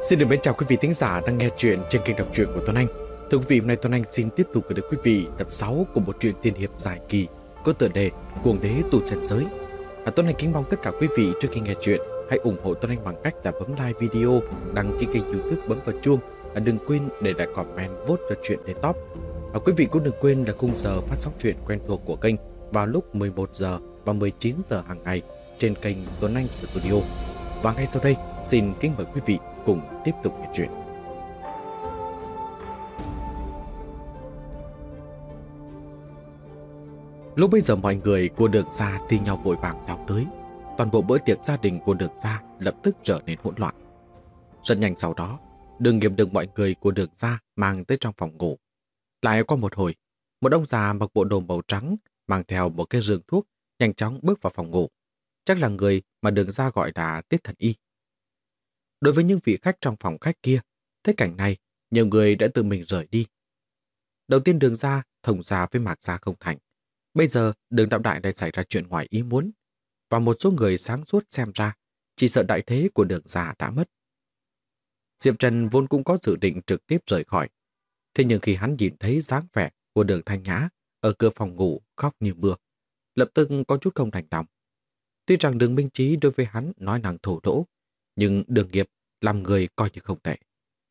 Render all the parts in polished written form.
Xin được mến chào quý vị thính giả đang nghe chuyện trên kênh đọc truyện của Tuấn Anh. Thưa quý vị, hôm nay Tuấn Anh xin tiếp tục gửi đến quý vị tập 6 của bộ truyện tiên hiệp dài kỳ có tựa đề Cuồng đế tu chân giới. Tuấn Anh kính mong tất cả quý vị trước khi nghe chuyện hãy ủng hộ Tuấn Anh bằng cách là bấm like video, đăng ký kênh YouTube, bấm vào chuông. Đừng quên để lại comment vote cho chuyện đến top. Quý vị cũng đừng quên là khung giờ phát sóng chuyện quen thuộc của kênh vào lúc 11 giờ và 19 giờ hàng ngày trên kênh Tuấn Anh Studio. Và ngay sau đây, xin kính mời quý vị cùng tiếp tục nghe chuyện. Lúc bây giờ mọi người của Đường Gia thi nhau vội vàng lao tới. Toàn bộ bữa tiệc gia đình của Đường Gia lập tức trở nên hỗn loạn. Rất nhanh sau đó, Đường Nghiệp được mọi người của Đường Gia mang tới trong phòng ngủ. Lại qua một hồi, một ông già mặc bộ đồ màu trắng mang theo một cái rương thuốc nhanh chóng bước vào phòng ngủ. Chắc là người mà Đường Gia gọi là Tiết Thần Y. Đối với những vị khách trong phòng khách kia, thấy cảnh này, nhiều người đã tự mình rời đi. Đầu tiên Đường Gia thông gia với Mạc Gia không thành. Bây giờ Đường Đạo Đại lại xảy ra chuyện ngoài ý muốn. Và một số người sáng suốt xem ra, chỉ sợ đại thế của Đường Gia đã mất. Diệp Trần vốn cũng có dự định trực tiếp rời khỏi. Thế nhưng khi hắn nhìn thấy dáng vẻ của Đường Thanh Nhã ở cửa phòng ngủ khóc như mưa, lập tức có chút không đành lòng. Tuy rằng Đường Minh Chí đối với hắn nói năng thổ lỗ, nhưng Đường Nghiệp làm người coi như không tệ.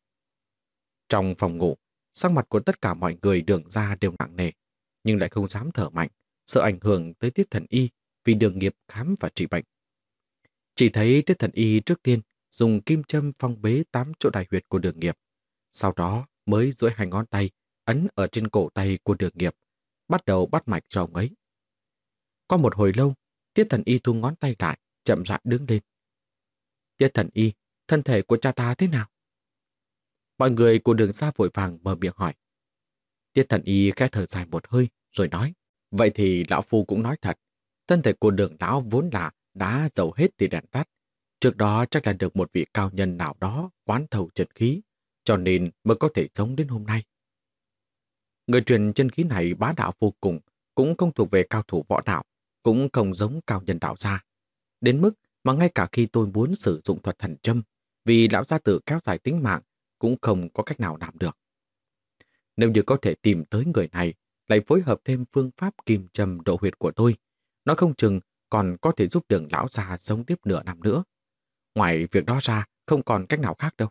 Trong phòng ngủ, sắc mặt của tất cả mọi người Đường Gia đều nặng nề, nhưng lại không dám thở mạnh, sợ ảnh hưởng tới Tiết Thần Y vì Đường Nghiệp khám và trị bệnh. Chỉ thấy Tiết Thần Y trước tiên dùng kim châm phong bế 8 chỗ đại huyệt của Đường Nghiệp, sau đó mới duỗi hai ngón tay ấn ở trên cổ tay của Đường Nghiệp, bắt đầu bắt mạch cho ông ấy. Qua một hồi lâu, Tiết Thần Y thu ngón tay lại, chậm rãi đứng lên. Tiết Thần Y, thân thể của cha ta thế nào? Mọi người của Đường Gia vội vàng mở miệng hỏi. Tiết Thần Y khẽ thở dài một hơi rồi nói, vậy thì lão phu cũng nói thật, thân thể của Đường lão vốn là đã dầu hết thì đèn tắt. Trước đó chắc là được một vị cao nhân nào đó quán thầu chân khí, cho nên mới có thể sống đến hôm nay. Người truyền chân khí này bá đạo vô cùng, cũng không thuộc về cao thủ võ đạo, cũng không giống cao nhân đạo gia. Đến mức mà ngay cả khi tôi muốn sử dụng thuật thần châm, vì lão gia tử kéo dài tính mạng, cũng không có cách nào làm được. Nếu như có thể tìm tới người này, lại phối hợp thêm phương pháp kim châm độ huyệt của tôi, nó không chừng còn có thể giúp Đường lão gia sống tiếp nửa năm nữa. Ngoài việc đó ra, không còn cách nào khác đâu.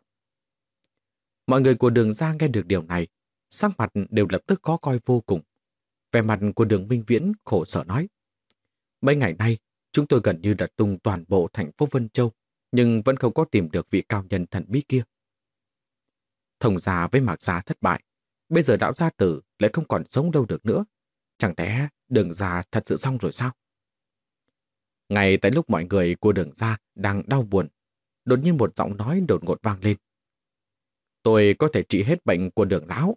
Mọi người của Đường Gia nghe được điều này, sắc mặt đều lập tức khó coi vô cùng. Vẻ mặt của Đường Minh Viễn khổ sở nói, mấy ngày nay, chúng tôi gần như đã tung toàn bộ thành phố Vân Châu, nhưng vẫn không có tìm được vị cao nhân thần bí kia. Thông gia với Mạc Gia thất bại, bây giờ lão gia tử lại không còn sống đâu được nữa. Chẳng lẽ Đường Gia thật sự xong rồi sao? Ngay tại lúc mọi người của Đường Gia đang đau buồn, đột nhiên một giọng nói đột ngột vang lên. Tôi có thể trị hết bệnh của Đường lão.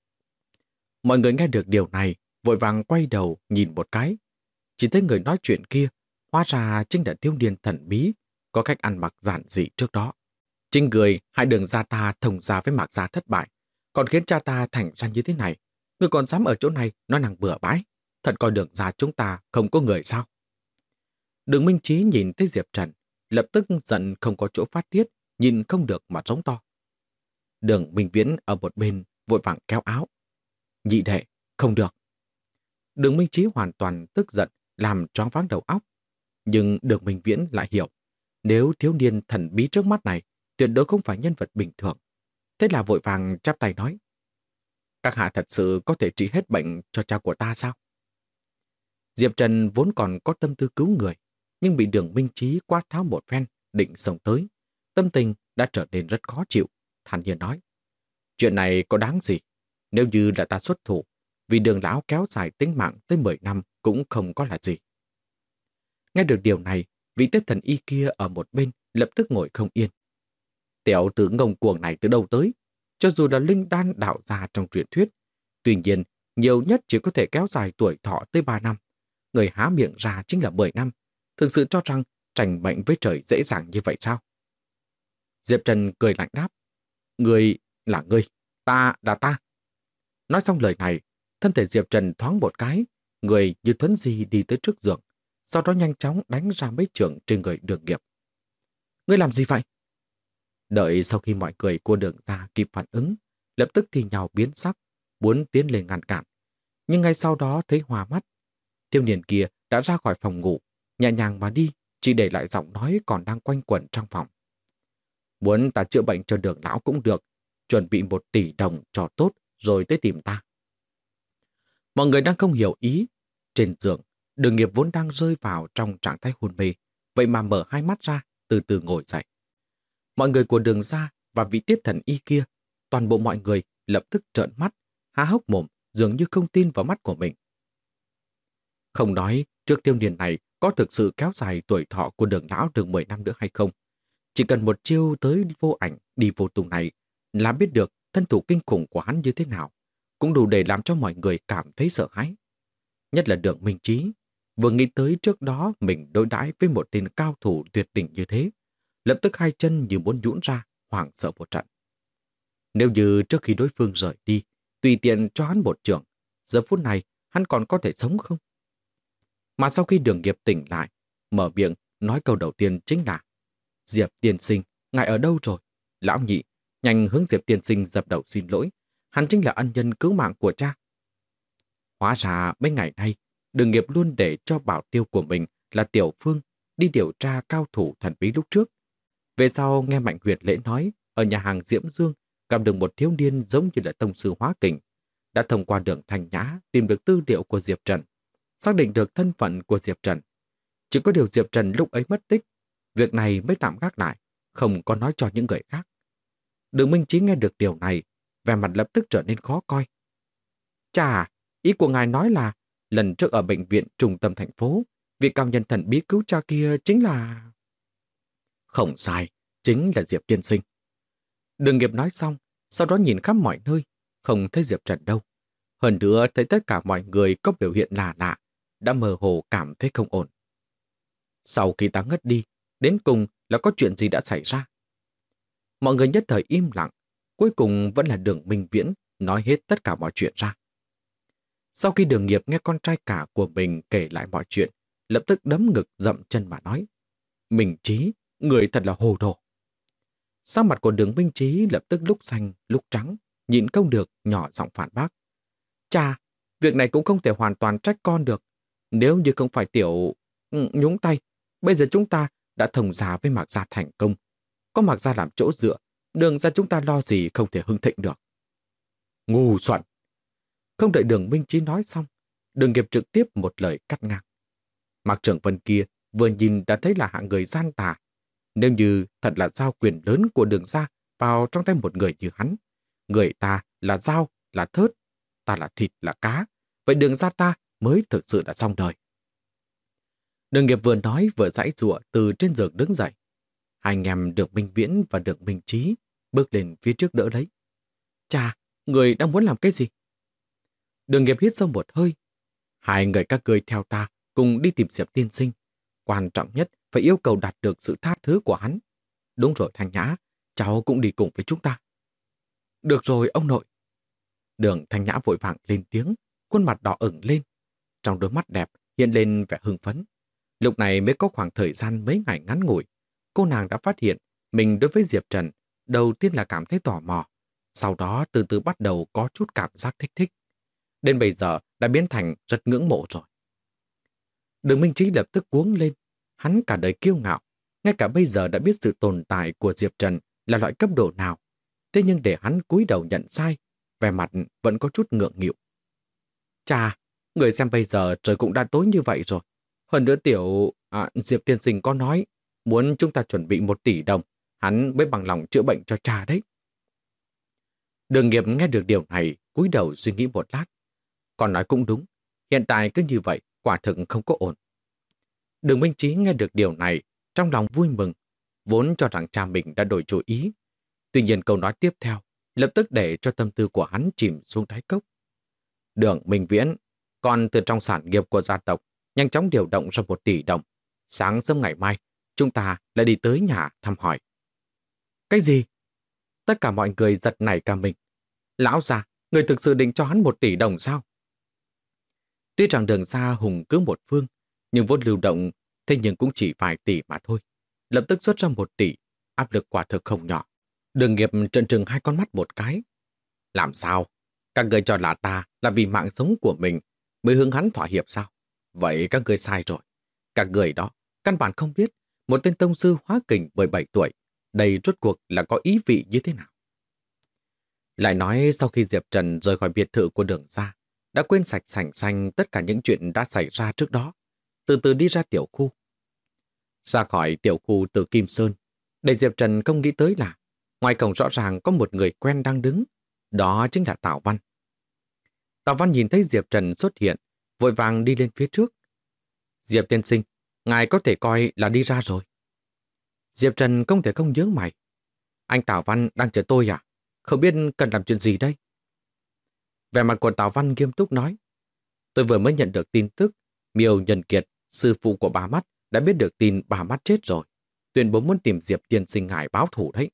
Mọi người nghe được điều này, vội vàng quay đầu nhìn một cái. Chỉ thấy người nói chuyện kia, hóa ra chính là thiếu niên thần bí, có cách ăn mặc giản dị trước đó. Chính người hại Đường Gia ta thông gia với Mạc Gia thất bại, còn khiến cha ta thành ra như thế này. Người còn dám ở chỗ này nói năng bừa bãi, thật coi Đường Gia chúng ta không có người sao? Đường Minh Chí nhìn thấy Diệp Trần, lập tức giận không có chỗ phát tiết, nhìn không được mà giống to. Đường Minh Viễn ở một bên vội vàng kéo áo. Nhị đệ, không được. Đường Minh Chí hoàn toàn tức giận, làm choáng váng đầu óc. Nhưng Đường Minh Viễn lại hiểu, nếu thiếu niên thần bí trước mắt này tuyệt đối không phải nhân vật bình thường. Thế là vội vàng chắp tay nói, các hạ thật sự có thể trị hết bệnh cho cha của ta sao? Diệp Trần vốn còn có tâm tư cứu người, nhưng bị Đường Minh Chí quát tháo một phen, định xông tới. Tâm tình đã trở nên rất khó chịu, thản nhiên nói, chuyện này có đáng gì? Nếu như là ta xuất thủ, vì Đường lão kéo dài tính mạng tới 10 năm cũng không có là gì. Nghe được điều này, vị Tiết Thần Y kia ở một bên lập tức ngồi không yên. Tiểu tử ngông cuồng này từ đâu tới? Cho dù là linh đan đạo gia trong truyền thuyết, tuy nhiên nhiều nhất chỉ có thể kéo dài tuổi thọ tới 3 năm. Người há miệng ra chính là 10 năm. Thực sự cho rằng tranh bệnh với trời dễ dàng như vậy sao? Diệp Trần cười lạnh đáp, người là ngươi, ta là ta. Nói xong lời này, thân thể Diệp Trần thoáng một cái, người như thuấn di đi tới trước giường, sau đó nhanh chóng đánh ra mấy chưởng trên người Đường Nghiệp. Ngươi làm gì vậy? Đợi sau khi mọi người của Đường gia kịp phản ứng, lập tức thì nhào biến sắc, muốn tiến lên ngăn cản. Nhưng ngay sau đó thấy hoa mắt. Thiếu niên kia đã ra khỏi phòng ngủ, nhẹ nhàng mà đi, chỉ để lại giọng nói còn đang quanh quẩn trong phòng. Muốn ta chữa bệnh cho Đường lão cũng được, chuẩn bị 1 tỷ đồng cho tốt rồi tới tìm ta. Mọi người đang không hiểu ý. Trên giường, Đường Nghiệp vốn đang rơi vào trong trạng thái hôn mê, vậy mà mở hai mắt ra, từ từ ngồi dậy. Mọi người của Đường gia và vị tiết thần y kia, toàn bộ mọi người lập tức trợn mắt, há hốc mồm, dường như không tin vào mắt của mình. Không nói trước thiếu niên này có thực sự kéo dài tuổi thọ của Đường lão được 10 năm nữa hay không. Chỉ cần một chiêu tới vô ảnh đi vô tung này là biết được thân thủ kinh khủng của hắn như thế nào, cũng đủ để làm cho mọi người cảm thấy sợ hãi. Nhất là Đường Minh Chí, vừa nghĩ tới trước đó mình đối đãi với một tên cao thủ tuyệt đỉnh như thế, lập tức hai chân như muốn nhũn ra, hoảng sợ một trận. Nếu như trước khi đối phương rời đi, tùy tiện cho hắn một chưởng, giờ phút này hắn còn có thể sống không? Mà sau khi Đường Nghiệp tỉnh lại, mở miệng nói câu đầu tiên chính là: Diệp tiên sinh, ngài ở đâu rồi? Lão nhị, nhanh hướng Diệp tiên sinh dập đầu xin lỗi, hắn chính là ân nhân cứu mạng của cha. Hóa ra mấy ngày nay, Đường Nghiệp luôn để cho bảo tiêu của mình là Tiểu Phương đi điều tra cao thủ thần bí lúc trước. Về sau nghe Mạnh Huyệt Lễ nói, ở nhà hàng Diễm Dương gặp được một thiếu niên giống như là tông sư hóa kình, đã thông qua Đường Thanh Nhã tìm được tư liệu của Diệp Trần, xác định được thân phận của Diệp Trần. Chỉ có điều Diệp Trần lúc ấy mất tích, việc này mới tạm gác lại, không có nói cho những người khác. Đường Minh Chí nghe được điều này, vẻ mặt lập tức trở nên khó coi. Chà, ý của ngài nói là lần trước ở bệnh viện trung tâm thành phố, vị cao nhân thần bí cứu cha kia chính là... Không sai, chính là Diệp tiên sinh. Đường Nghiệp nói xong, sau đó nhìn khắp mọi nơi, không thấy Diệp Trần đâu. Hơn nữa thấy tất cả mọi người có biểu hiện lạ lạ, đã mơ hồ cảm thấy không ổn. Sau khi ta ngất đi, đến cùng là có chuyện gì đã xảy ra? Mọi người nhất thời im lặng, cuối cùng vẫn là Đường Minh Viễn nói hết tất cả mọi chuyện ra. Sau khi Đường Nghiệp nghe con trai cả của mình kể lại mọi chuyện, lập tức đấm ngực dậm chân mà nói: Minh Chí, người thật là hồ đồ. Sắc mặt của Đường Minh Chí lập tức lúc xanh lúc trắng, nhịn không được nhỏ giọng phản bác: Cha, việc này cũng không thể hoàn toàn trách con được. Nếu như không phải Tiểu nhúng tay, bây giờ chúng ta đã thông gia với Mạc Gia thành công. Có Mạc Gia làm chỗ dựa, Đường gia chúng ta lo gì không thể hưng thịnh được. Ngu xuẩn! Không đợi Đường Minh Chí nói xong, Đường Nghiệp trực tiếp một lời cắt ngang. Mạc Trưởng Vân kia vừa nhìn đã thấy là hạng người gian tà. Nếu như thật là giao quyền lớn của Đường gia vào trong tay một người như hắn, người ta là dao, là thớt, ta là thịt, là cá, vậy Đường gia ta mới thực sự là xong đời. Đường Nghiệp vừa nói vừa giãy giụa từ trên giường đứng dậy. Hai anh em Đường Minh Viễn và Đường Minh Chí bước lên phía trước đỡ lấy. Cha, người đang muốn làm cái gì? Đường Nghiệp hít sâu một hơi. Hai người các ngươi theo ta cùng đi tìm Diệp tiên sinh. Quan trọng nhất phải yêu cầu đạt được sự tha thứ của hắn. Đúng rồi Thanh Nhã, cháu cũng đi cùng với chúng ta. Được rồi ông nội. Đường Thanh Nhã vội vàng lên tiếng, khuôn mặt đỏ ửng lên. Trong đôi mắt đẹp hiện lên vẻ hưng phấn. Lúc này mới có khoảng thời gian mấy ngày ngắn ngủi, cô nàng đã phát hiện mình đối với Diệp Trần đầu tiên là cảm thấy tò mò, sau đó từ từ bắt đầu có chút cảm giác thích thích. Đến bây giờ đã biến thành rất ngưỡng mộ rồi. Đường Minh Chí lập tức cuống lên, hắn cả đời kiêu ngạo, ngay cả bây giờ đã biết sự tồn tại của Diệp Trần là loại cấp độ nào. Thế nhưng để hắn cúi đầu nhận sai, vẻ mặt vẫn có chút ngượng nghịu. Chà, người xem bây giờ trời cũng đã tối như vậy rồi. Hơn nữa Diệp tiên sinh có nói muốn chúng ta chuẩn bị 1 tỷ đồng, hắn mới bằng lòng chữa bệnh cho cha đấy. Đường Nghiệp nghe được điều này, cúi đầu suy nghĩ một lát. Còn nói cũng đúng, hiện tại cứ như vậy, quả thực không có ổn. Đường Minh Chí nghe được điều này, trong lòng vui mừng, vốn cho rằng cha mình đã đổi chủ ý. Tuy nhiên câu nói tiếp theo, lập tức để cho tâm tư của hắn chìm xuống đáy cốc. Đường Minh Viễn, còn từ trong sản nghiệp của gia tộc, nhanh chóng điều động ra 1 tỷ đồng. Sáng sớm ngày mai, chúng ta lại đi tới nhà thăm hỏi. Cái gì? Tất cả mọi người giật nảy cả mình. Lão già, người thực sự định cho hắn 1 tỷ đồng sao? Tuy rằng Đường gia hùng cứ một phương, nhưng vốn lưu động, thế nhưng cũng chỉ vài tỷ mà thôi. Lập tức xuất ra 1 tỷ, áp lực quả thực không nhỏ. Đường Nghiệp trợn trừng hai con mắt một cái. Làm sao? Các người cho là ta là vì mạng sống của mình mới hướng hắn thỏa hiệp sao? Vậy các người sai rồi. Các người đó căn bản không biết một tên tông sư hóa kình 17 tuổi, đây rốt cuộc là có ý vị như thế nào. Lại nói sau khi Diệp Trần rời khỏi biệt thự của Đường gia, đã quên sạch sành xanh tất cả những chuyện đã xảy ra trước đó, từ từ đi ra tiểu khu. Ra khỏi tiểu khu từ Kim Sơn, để Diệp Trần không nghĩ tới là ngoài cổng rõ ràng có một người quen đang đứng, đó chính là Tào Văn. Tào Văn nhìn thấy Diệp Trần xuất hiện, vội vàng đi lên phía trước. Diệp tiên sinh, ngài có thể coi là đi ra rồi. Diệp Trần không thể không nhớ mày. Anh Tào Văn đang chờ tôi à? Không biết cần làm chuyện gì đây? Vẻ mặt của Tào Văn nghiêm túc nói. Tôi vừa mới nhận được tin tức, Miêu Nhân Kiệt, sư phụ của bà Mắt, đã biết được tin bà Mắt chết rồi. Tuyên bố muốn tìm Diệp tiên sinh ngài báo thù đấy.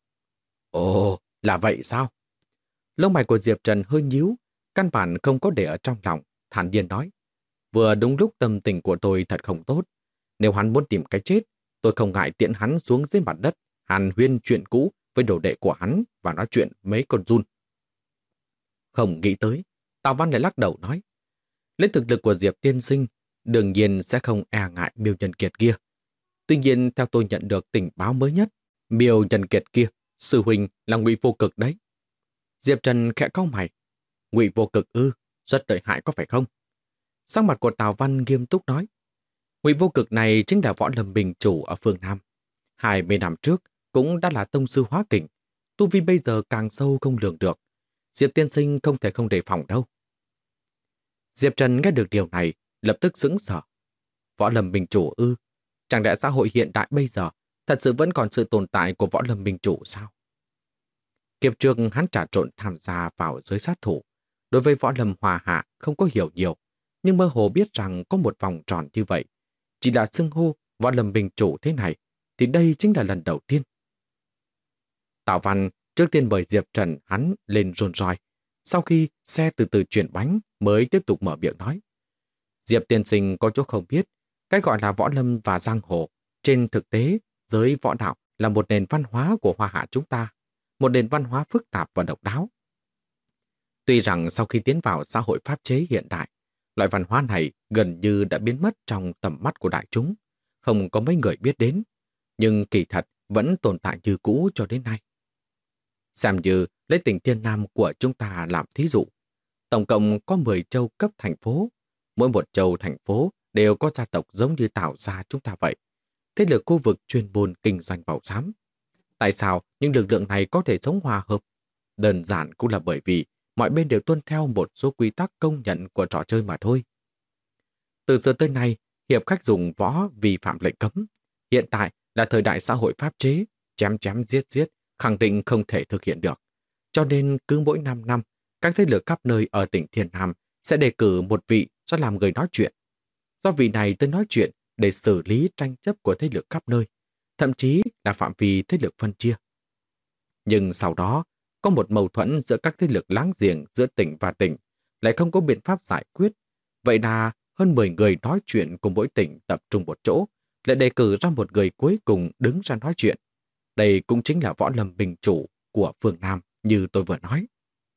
Ồ, là vậy sao? Lông mày của Diệp Trần hơi nhíu, căn bản không có để ở trong lòng, thản nhiên nói. Vừa đúng lúc tâm tình của tôi thật không tốt. Nếu hắn muốn tìm cái chết, tôi không ngại tiễn hắn xuống dưới mặt đất, hàn huyên chuyện cũ với đồ đệ của hắn và nói chuyện mấy con giun. Không nghĩ tới, Tào Văn lại lắc đầu nói. Lấy thực lực của Diệp tiên sinh, đương nhiên sẽ không e ngại Miêu Nhân Kiệt kia. Tuy nhiên, theo tôi nhận được tình báo mới nhất, Miêu Nhân Kiệt kia, sư huynh là Ngụy Vô Cực đấy. Diệp Trần khẽ cau mày. Ngụy Vô Cực ư, rất lợi hại có phải không? Sắc mặt của Tào Văn nghiêm túc nói. Ngụy Vô Cực này chính là Võ Lâm Bình chủ ở phương Nam. 20 năm trước cũng đã là tông sư hóa kình. Tu vi bây giờ càng sâu không lường được. Diệp tiên sinh không thể không đề phòng đâu. Diệp Trần nghe được điều này, lập tức sững sờ. Võ Lâm Bình chủ ư? Chẳng lẽ xã hội hiện đại bây giờ thật sự vẫn còn sự tồn tại của Võ Lâm Bình chủ sao? Kiếp trước hắn trà trộn tham gia vào giới sát thủ. Đối với Võ Lâm Hòa Hạ không có hiểu nhiều, nhưng mơ hồ biết rằng có một vòng tròn như vậy. Chỉ là xưng hô Võ Lâm Bình chủ thế này, thì đây chính là lần đầu tiên. Tào Văn trước tiên mời Diệp Trần hắn lên rôn roi. Sau khi xe từ từ chuyển bánh mới tiếp tục mở miệng nói. Diệp tiên sinh có chỗ không biết, cái gọi là võ lâm và giang hồ, trên thực tế, giới võ đạo là một nền văn hóa của Hoa Hạ chúng ta, một nền văn hóa phức tạp và độc đáo. Tuy rằng sau khi tiến vào xã hội pháp chế hiện đại, loại văn hóa này gần như đã biến mất trong tầm mắt của đại chúng, không có mấy người biết đến, nhưng kỳ thật vẫn tồn tại như cũ cho đến nay. Xem như lấy tỉnh Thiên Nam của chúng ta làm thí dụ, tổng cộng có 10 châu cấp thành phố, mỗi một châu thành phố đều có gia tộc giống như Tào gia chúng ta vậy. Thế lực khu vực chuyên môn kinh doanh bảo giám. Tại sao những lực lượng này có thể sống hòa hợp? Đơn giản cũng là bởi vì mọi bên đều tuân theo một số quy tắc công nhận của trò chơi mà thôi. Từ xưa tới nay, hiệp khách dùng võ vi phạm lệnh cấm. Hiện tại là thời đại xã hội pháp chế, chém chém giết giết, khẳng định không thể thực hiện được. Cho nên cứ mỗi 5 năm, các thế lực khắp nơi ở tỉnh Thiên Nam sẽ đề cử một vị ra làm người nói chuyện. Do vị này tới nói chuyện để xử lý tranh chấp của thế lực khắp nơi, thậm chí là phạm vi thế lực phân chia. Nhưng sau đó, có một mâu thuẫn giữa các thế lực láng giềng giữa tỉnh và tỉnh, lại không có biện pháp giải quyết. Vậy là hơn 10 người nói chuyện của mỗi tỉnh tập trung một chỗ, lại đề cử ra một người cuối cùng đứng ra nói chuyện. Đây cũng chính là Võ Lâm Bình chủ của phương Nam như tôi vừa nói.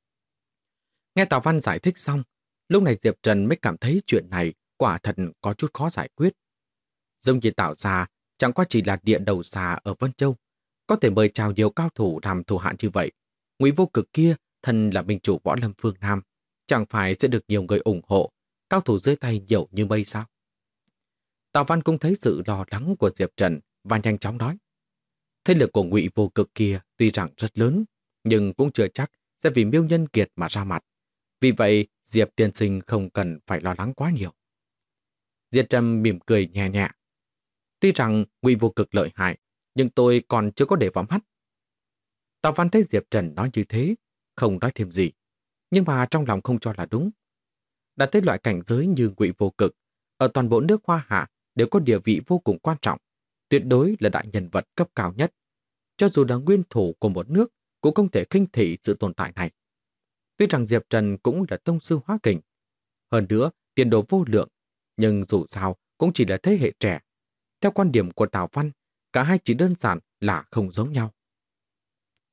Nghe Tào Văn giải thích xong, lúc này Diệp Trần mới cảm thấy chuyện này quả thật có chút khó giải quyết. Giống như Tào gia chẳng qua chỉ là địa đầu xà ở Vân Châu, có thể mời chào nhiều cao thủ làm thủ hạ như vậy. Ngụy Vô Cực kia, thân là minh chủ Võ Lâm phương Nam, chẳng phải sẽ được nhiều người ủng hộ, cao thủ dưới tay nhiều như mây sao? Tào Văn cũng thấy sự lo lắng của Diệp Trần và nhanh chóng nói. Thế lực của Ngụy Vô Cực kia tuy rằng rất lớn, nhưng cũng chưa chắc sẽ vì Miêu Nhân Kiệt mà ra mặt. Vì vậy, Diệp tiên sinh không cần phải lo lắng quá nhiều. Diệp Trần mỉm cười nhẹ nhẹ. Tuy rằng Ngụy Vô Cực lợi hại, nhưng tôi còn chưa có để vào mắt. Tào Văn thấy Diệp Trần nói như thế, không nói thêm gì, nhưng mà trong lòng không cho là đúng. Đã tới loại cảnh giới như Ngụy Vô Cực, ở toàn bộ nước Hoa Hạ đều có địa vị vô cùng quan trọng, tuyệt đối là đại nhân vật cấp cao nhất. Cho dù là nguyên thủ của một nước, cũng không thể khinh thị sự tồn tại này. Tuy rằng Diệp Trần cũng là tông sư hóa kình, hơn nữa tiền đồ vô lượng, nhưng dù sao cũng chỉ là thế hệ trẻ. Theo quan điểm của Tào Văn, cả hai chỉ đơn giản là không giống nhau.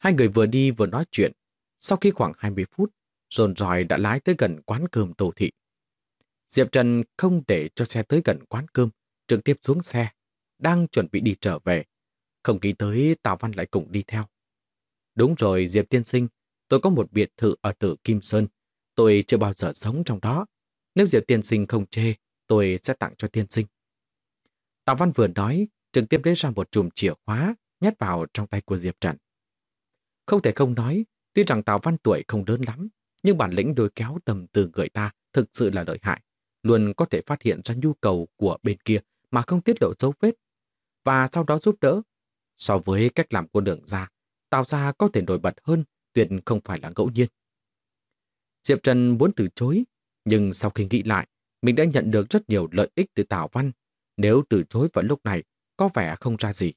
Hai người vừa đi vừa nói chuyện. Sau khi khoảng 20 phút, dồn dòi đã lái tới gần quán cơm Tô Thị. Diệp Trần không để cho xe tới gần quán cơm, trực tiếp xuống xe, đang chuẩn bị đi trở về. Không nghĩ tới Tào Văn lại cùng đi theo. Đúng rồi Diệp tiên sinh, tôi có một biệt thự ở Tử Kim Sơn. Tôi chưa bao giờ sống trong đó. Nếu Diệp tiên sinh không chê, tôi sẽ tặng cho tiên sinh. Tào Văn vừa nói, trực tiếp lấy ra một chùm chìa khóa nhét vào trong tay của Diệp Trần. Không thể không nói, tuy rằng Tào Văn tuổi không lớn lắm, nhưng bản lĩnh lôi kéo tầm từ người ta thực sự là lợi hại, luôn có thể phát hiện ra nhu cầu của bên kia mà không tiết lộ dấu vết, và sau đó giúp đỡ. So với cách làm của Đường gia, Tào gia có thể nổi bật hơn, tuyệt không phải là ngẫu nhiên. Diệp Trần muốn từ chối, nhưng sau khi nghĩ lại, mình đã nhận được rất nhiều lợi ích từ Tào Văn. Nếu từ chối vào lúc này, có vẻ không ra gì.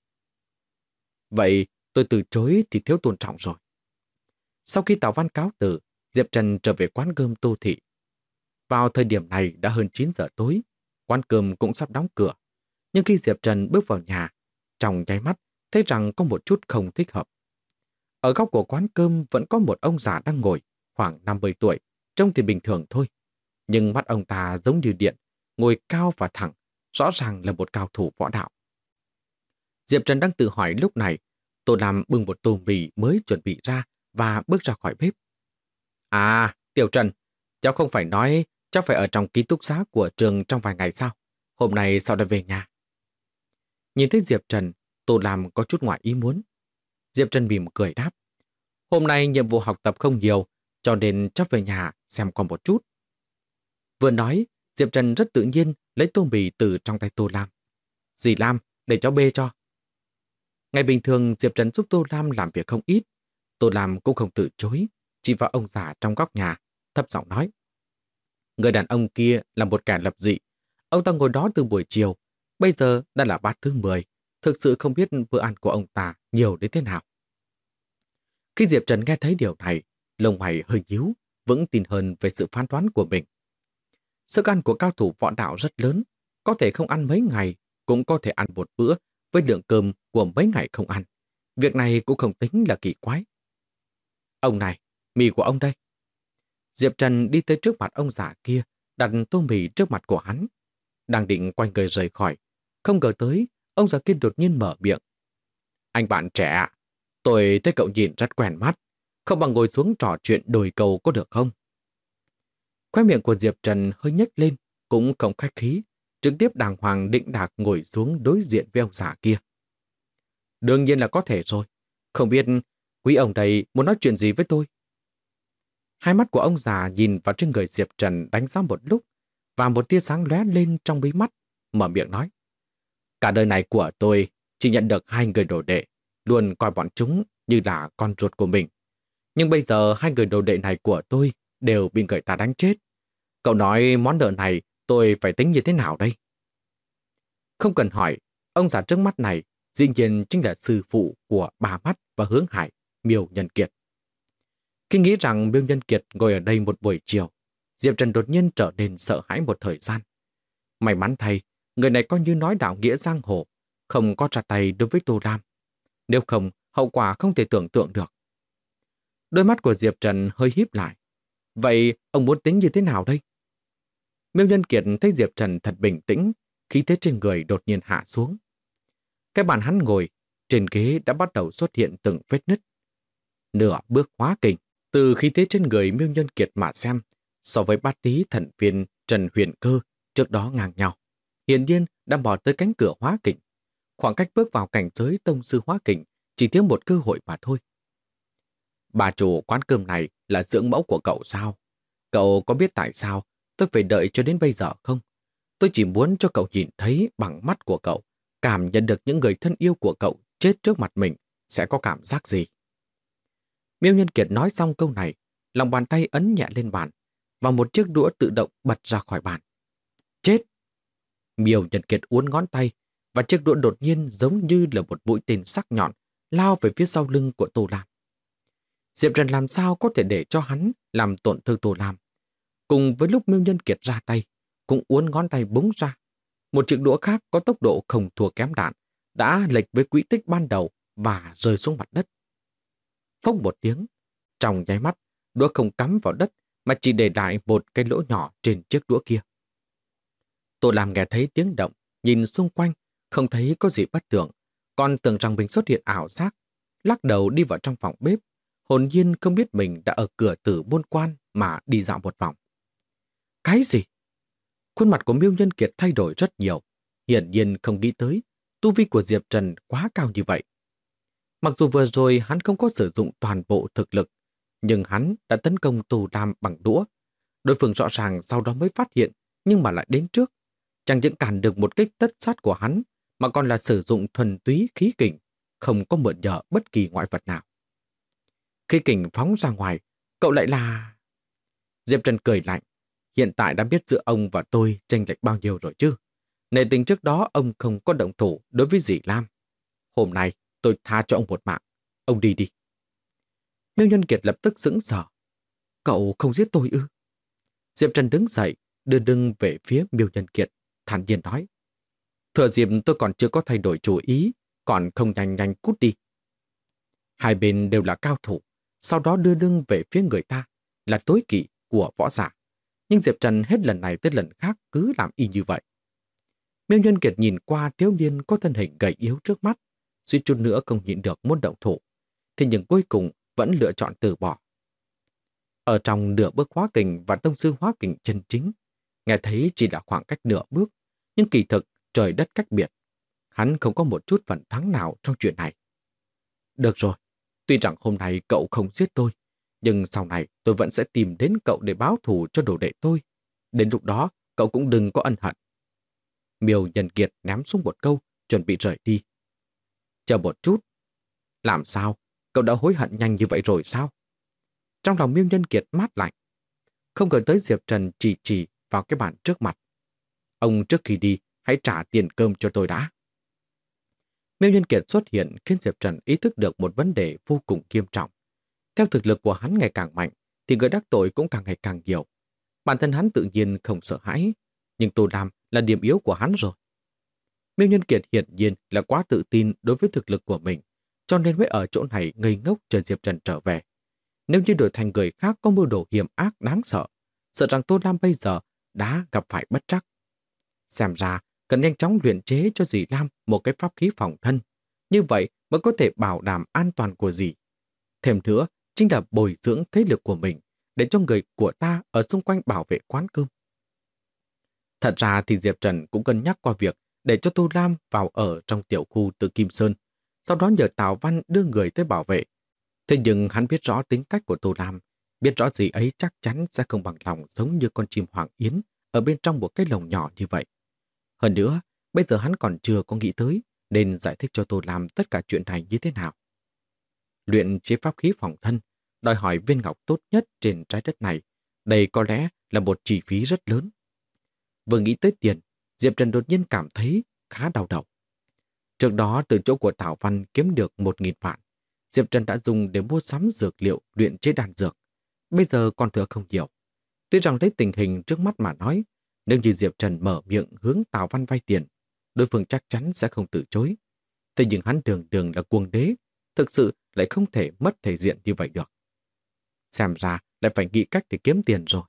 Vậy tôi từ chối thì thiếu tôn trọng rồi. Sau khi Tào Văn cáo từ, Diệp Trần trở về quán cơm Tô Thị. Vào thời điểm này đã hơn 9 giờ tối, quán cơm cũng sắp đóng cửa. Nhưng khi Diệp Trần bước vào nhà, trong nháy mắt thấy rằng có một chút không thích hợp. Ở góc của quán cơm vẫn có một ông già đang ngồi, khoảng 50 tuổi, trông thì bình thường thôi. Nhưng mắt ông ta giống như điện, ngồi cao và thẳng, rõ ràng là một cao thủ võ đạo. Diệp Trần đang tự hỏi lúc này, Tô Lam bưng một tô mì mới chuẩn bị ra và bước ra khỏi bếp. À, Tiểu Trần, cháu không phải nói cháu phải ở trong ký túc xá của trường trong vài ngày sao? Hôm nay sao đã về nhà? Nhìn thấy Diệp Trần, Tô Lam có chút ngoài ý muốn. Diệp Trần mỉm cười đáp. Hôm nay nhiệm vụ học tập không nhiều, cho nên cháu về nhà xem qua một chút. Vừa nói, Diệp Trần rất tự nhiên lấy tô mì từ trong tay Tô Lam. Dì Lam, để cháu bê cho. Ngày bình thường Diệp Trần giúp Tô Lam làm việc không ít. Tô Lam cũng không từ chối, chỉ vào ông già trong góc nhà, thấp giọng nói. Người đàn ông kia là một kẻ lập dị. Ông ta ngồi đó từ buổi chiều, bây giờ đã là bát thứ 10. Thực sự không biết bữa ăn của ông ta nhiều đến thế nào. Khi Diệp Trần nghe thấy điều này, lông mày hơi nhíu, vững tin hơn về sự phán đoán của mình. Sức ăn của cao thủ võ đạo rất lớn, có thể không ăn mấy ngày, cũng có thể ăn một bữa với lượng cơm của mấy ngày không ăn. Việc này cũng không tính là kỳ quái. Ông này, mì của ông đây. Diệp Trần đi tới trước mặt ông già kia, đặt tô mì trước mặt của hắn. Đang định quay người rời khỏi, không ngờ tới, ông già kia đột nhiên mở miệng. Anh bạn trẻ, tôi thấy cậu nhìn rất quen mắt, không bằng ngồi xuống trò chuyện đồi cầu có được không? Khóe miệng của Diệp Trần hơi nhếch lên, cũng không khách khí, trực tiếp đàng hoàng định đạc ngồi xuống đối diện với ông già kia. Đương nhiên là có thể rồi, không biết quý ông đây muốn nói chuyện gì với tôi? Hai mắt của ông già nhìn vào trên người Diệp Trần đánh giá một lúc, và một tia sáng lóe lên trong bí mắt, mở miệng nói. Cả đời này của tôi chỉ nhận được 2 người đồ đệ, luôn coi bọn chúng như là con ruột của mình. Nhưng bây giờ 2 người đồ đệ này của tôi đều bị người ta đánh chết. Cậu nói món nợ này tôi phải tính như thế nào đây? Không cần hỏi, ông già trước mắt này dĩ nhiên chính là sư phụ của Ba Mắt và Hướng Hải, Miêu Nhân Kiệt. Khi nghĩ rằng Miêu Nhân Kiệt ngồi ở đây một buổi chiều, Diệp Trần đột nhiên trở nên sợ hãi một thời gian. May mắn thay, người này coi như nói đạo nghĩa giang hồ, không có ra tay đối với Tô Lam. Nếu không, hậu quả không thể tưởng tượng được. Đôi mắt của Diệp Trần hơi híp lại. Vậy ông muốn tính như thế nào đây? Miêu Nhân Kiệt thấy Diệp Trần thật bình tĩnh, khí thế trên người đột nhiên hạ xuống. Cái bàn hắn ngồi, trên ghế đã bắt đầu xuất hiện từng vết nứt. Nửa bước hóa kình, từ khí thế trên người Miêu Nhân Kiệt mà xem, so với bát tý thần viên Trần Huyền Cơ trước đó ngang nhau. Hiển nhiên đã bỏ tới cánh cửa hóa kình. Khoảng cách bước vào cảnh giới tông sư hóa kình chỉ thiếu một cơ hội mà thôi. Bà chủ quán cơm này là dưỡng mẫu của cậu sao? Cậu có biết tại sao tôi phải đợi cho đến bây giờ không? Tôi chỉ muốn cho cậu nhìn thấy bằng mắt của cậu, cảm nhận được những người thân yêu của cậu chết trước mặt mình sẽ có cảm giác gì. Miêu Nhân Kiệt nói xong câu này, lòng bàn tay ấn nhẹ lên bàn, và một chiếc đũa tự động bật ra khỏi bàn. Chết! Miêu Nhân Kiệt uốn ngón tay, và chiếc đũa đột nhiên giống như là một mũi tên sắc nhọn lao về phía sau lưng của Tô Lam. Diệp Trần làm sao có thể để cho hắn làm tổn thương Tô Lam? Cùng với lúc Miêu Nhân Kiệt ra tay, cũng uốn ngón tay búng ra. Một chiếc đũa khác có tốc độ không thua kém đạn, đã lệch với quỹ tích ban đầu và rơi xuống mặt đất. phốc một tiếng. Trong nháy mắt, đũa không cắm vào đất mà chỉ để lại một cái lỗ nhỏ trên chiếc đũa kia. Tô Lam nghe thấy tiếng động, nhìn xung quanh, không thấy có gì bất thường, còn tưởng rằng mình xuất hiện ảo giác, lắc đầu đi vào trong phòng bếp, hồn nhiên không biết mình đã ở cửa tử môn quan mà đi dạo một vòng. Cái gì? Khuôn mặt của Miêu Nhân Kiệt thay đổi rất nhiều, hiển nhiên không nghĩ tới tu vi của Diệp Trần quá cao như vậy. Mặc dù vừa rồi hắn không có sử dụng toàn bộ thực lực, nhưng hắn đã tấn công Tô Lam bằng đũa. Đối phương rõ ràng sau đó mới phát hiện, nhưng mà lại đến trước. Chẳng những cản được một kích tất sát của hắn, mà còn là sử dụng thuần túy khí kình, không có mượn nhờ bất kỳ ngoại vật nào. Khí kình phóng ra ngoài, cậu lại là... Diệp Trần cười lạnh. Hiện tại đã biết giữa ông và tôi chênh lệch bao nhiêu rồi chứ. Nể tình trước đó ông không có động thủ đối với dì Lam. Hôm nay tôi tha cho ông một mạng. Ông đi đi. Miêu Nhân Kiệt lập tức sững sờ. Cậu không giết tôi ư? Diệp Trần đứng dậy, đưa lưng về phía Miêu Nhân Kiệt, thản nhiên nói. Thừa dịp tôi còn chưa có thay đổi chủ ý, còn không nhanh nhanh cút đi. Hai bên đều là cao thủ, sau đó đưa lưng về phía người ta, là tối kỵ của võ giả. Nhưng Diệp Trần hết lần này tới lần khác cứ làm y như vậy. Miêu Nhân Kiệt nhìn qua thiếu niên có thân hình gầy yếu trước mắt, suýt chút nữa không nhịn được muốn động thủ, thế nhưng cuối cùng vẫn lựa chọn từ bỏ. Ở trong nửa bước hóa kình và tông sư hóa kình chân chính, nghe thấy chỉ là khoảng cách nửa bước, nhưng kỳ thực trời đất cách biệt. Hắn không có một chút phần thắng nào trong chuyện này. Được rồi, tuy rằng hôm nay cậu không giết tôi, nhưng sau này tôi vẫn sẽ tìm đến cậu để báo thù cho đồ đệ tôi. Đến lúc đó, cậu cũng đừng có ân hận. Miêu Nhân Kiệt ném xuống một câu, chuẩn bị rời đi. Chờ một chút. Làm sao? Cậu đã hối hận nhanh như vậy rồi sao? Trong lòng Miêu Nhân Kiệt mát lạnh. Không ngờ tới Diệp Trần chỉ vào cái bàn trước mặt. Ông trước khi đi, hãy trả tiền cơm cho tôi đã. Miêu Nhân Kiệt xuất hiện khiến Diệp Trần ý thức được một vấn đề vô cùng nghiêm trọng. Theo thực lực của hắn ngày càng mạnh, thì người đắc tội cũng càng ngày càng nhiều. Bản thân hắn tự nhiên không sợ hãi, nhưng Tô Lam là điểm yếu của hắn rồi. Miêu Nhân Kiệt hiển nhiên là quá tự tin đối với thực lực của mình, cho nên mới ở chỗ này ngây ngốc chờ Diệp Trần trở về. Nếu như đổi thành người khác có mưu đồ hiểm ác đáng sợ, sợ rằng Tô Lam bây giờ đã gặp phải bất trắc. Xem ra, cần nhanh chóng luyện chế cho dì Lam một cái pháp khí phòng thân. Như vậy mới có thể bảo đảm an toàn của dì. Thêm nữa, chính là bồi dưỡng thế lực của mình để cho người của ta ở xung quanh bảo vệ quán cơm. Thật ra thì Diệp Trần cũng cân nhắc qua việc để cho Tô Lam vào ở trong tiểu khu từ Kim Sơn, sau đó nhờ Tào Văn đưa người tới bảo vệ. Thế nhưng hắn biết rõ tính cách của Tô Lam, biết rõ gì ấy chắc chắn sẽ không bằng lòng giống như con chim hoàng yến ở bên trong một cái lồng nhỏ như vậy. Hơn nữa, bây giờ hắn còn chưa có nghĩ tới nên giải thích cho Tô Lam tất cả chuyện này như thế nào. Luyện chế pháp khí phòng thân đòi hỏi viên ngọc tốt nhất trên trái đất này. Đây có lẽ là một chi phí rất lớn. Vừa nghĩ tới tiền, Diệp Trần đột nhiên cảm thấy khá đau đầu. Trước đó từ chỗ của Tào Văn kiếm được 1.000 vạn. Diệp Trần đã dùng để mua sắm dược liệu luyện chế đan dược. Bây giờ còn thừa không nhiều. Tuy rằng lấy tình hình trước mắt mà nói, nếu như Diệp Trần mở miệng hướng Tào Văn vay tiền, đối phương chắc chắn sẽ không từ chối. Thế nhưng hắn đường đường là cuồng đế, thực sự lại không thể mất thể diện như vậy được. Xem ra lại phải nghĩ cách để kiếm tiền rồi.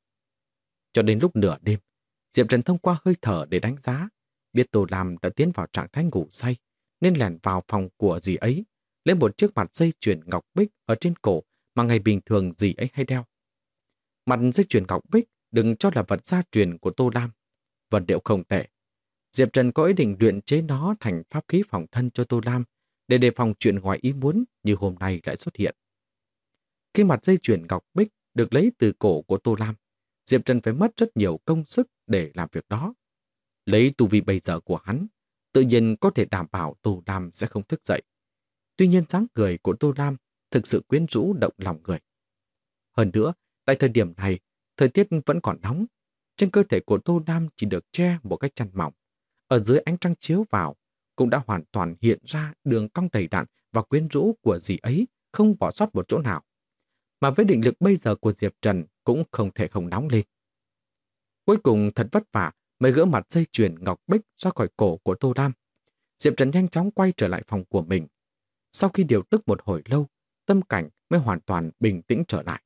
Cho đến lúc nửa đêm, Diệp Trần thông qua hơi thở để đánh giá, biết Tô Lam đã tiến vào trạng thái ngủ say, nên lẻn vào phòng của dì ấy, lấy một chiếc mặt dây chuyền ngọc bích ở trên cổ mà ngày bình thường dì ấy hay đeo. Mặt dây chuyền ngọc bích đừng cho là vật gia truyền của Tô Lam. Vật liệu không tệ. Diệp Trần có ý định luyện chế nó thành pháp khí phòng thân cho Tô Lam để đề phòng chuyện ngoài ý muốn như hôm nay lại xuất hiện. Khi mặt dây chuyền ngọc bích được lấy từ cổ của Tô Lam, Diệp Trần phải mất rất nhiều công sức để làm việc đó. Lấy tu vi bây giờ của hắn, tự nhiên có thể đảm bảo Tô Lam sẽ không thức dậy. Tuy nhiên dáng người của Tô Lam thực sự quyến rũ động lòng người. Hơn nữa, tại thời điểm này, thời tiết vẫn còn nóng. Trên cơ thể của Tô Lam chỉ được che một cái chăn mỏng. Ở dưới ánh trăng chiếu vào, cũng đã hoàn toàn hiện ra đường cong đầy đặn và quyến rũ của dì ấy, không bỏ sót một chỗ nào. Mà với định lực bây giờ của Diệp Trần cũng không thể không nóng lên. Cuối cùng thật vất vả mới gỡ mặt dây chuyền ngọc bích ra khỏi cổ của Tô Lam. Diệp Trần nhanh chóng quay trở lại phòng của mình. Sau khi điều tức một hồi lâu, tâm cảnh mới hoàn toàn bình tĩnh trở lại.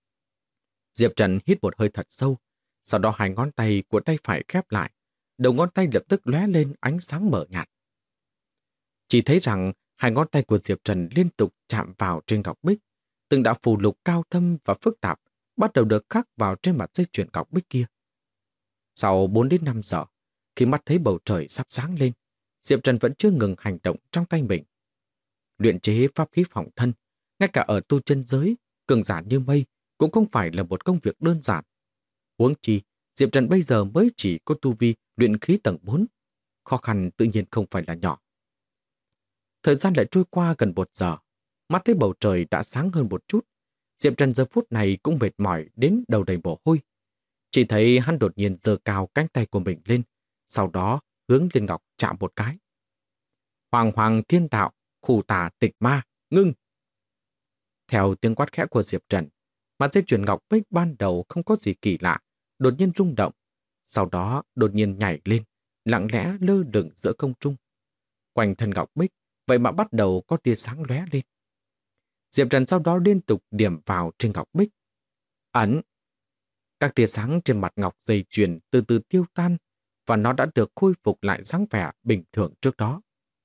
Diệp Trần hít một hơi thật sâu, sau đó hai ngón tay của tay phải khép lại, đầu ngón tay lập tức lóe lên ánh sáng mờ nhạt. Chỉ thấy rằng hai ngón tay của Diệp Trần liên tục chạm vào trên ngọc bích, từng đạo phù lục cao thâm và phức tạp bắt đầu được khắc vào trên mặt dây chuyền ngọc bích kia. Sau 4 đến 5 giờ, khi mắt thấy bầu trời sắp sáng lên, Diệp Trần vẫn chưa ngừng hành động trong tay mình. Luyện chế pháp khí phòng thân, ngay cả ở tu chân giới, cường giả như mây cũng không phải là một công việc đơn giản. Huống chi, Diệp Trần bây giờ mới chỉ có tu vi luyện khí tầng 4. Khó khăn tự nhiên không phải là nhỏ. Thời gian lại trôi qua gần 1 giờ, mắt thấy bầu trời đã sáng hơn một chút. Diệp Trần giờ phút này cũng mệt mỏi đến đầu đầy mồ hôi. Chỉ thấy hắn đột nhiên giơ cao cánh tay của mình lên, sau đó hướng lên ngọc chạm một cái. Hoàng hoàng thiên đạo, khủ tà tịch ma, ngưng. Theo tiếng quát khẽ của Diệp Trần, mặt dây chuyền ngọc bích ban đầu không có gì kỳ lạ, đột nhiên rung động, sau đó đột nhiên nhảy lên, lặng lẽ lơ lửng giữa không trung. Quanh thân ngọc bích vậy mà bắt đầu có tia sáng lóe lên. Diệp Trần sau đó liên tục điểm vào trên ngọc bích. Ấn! Các tia sáng trên mặt ngọc dây chuyền từ từ tiêu tan và nó đã được khôi phục lại dáng vẻ bình thường trước đó.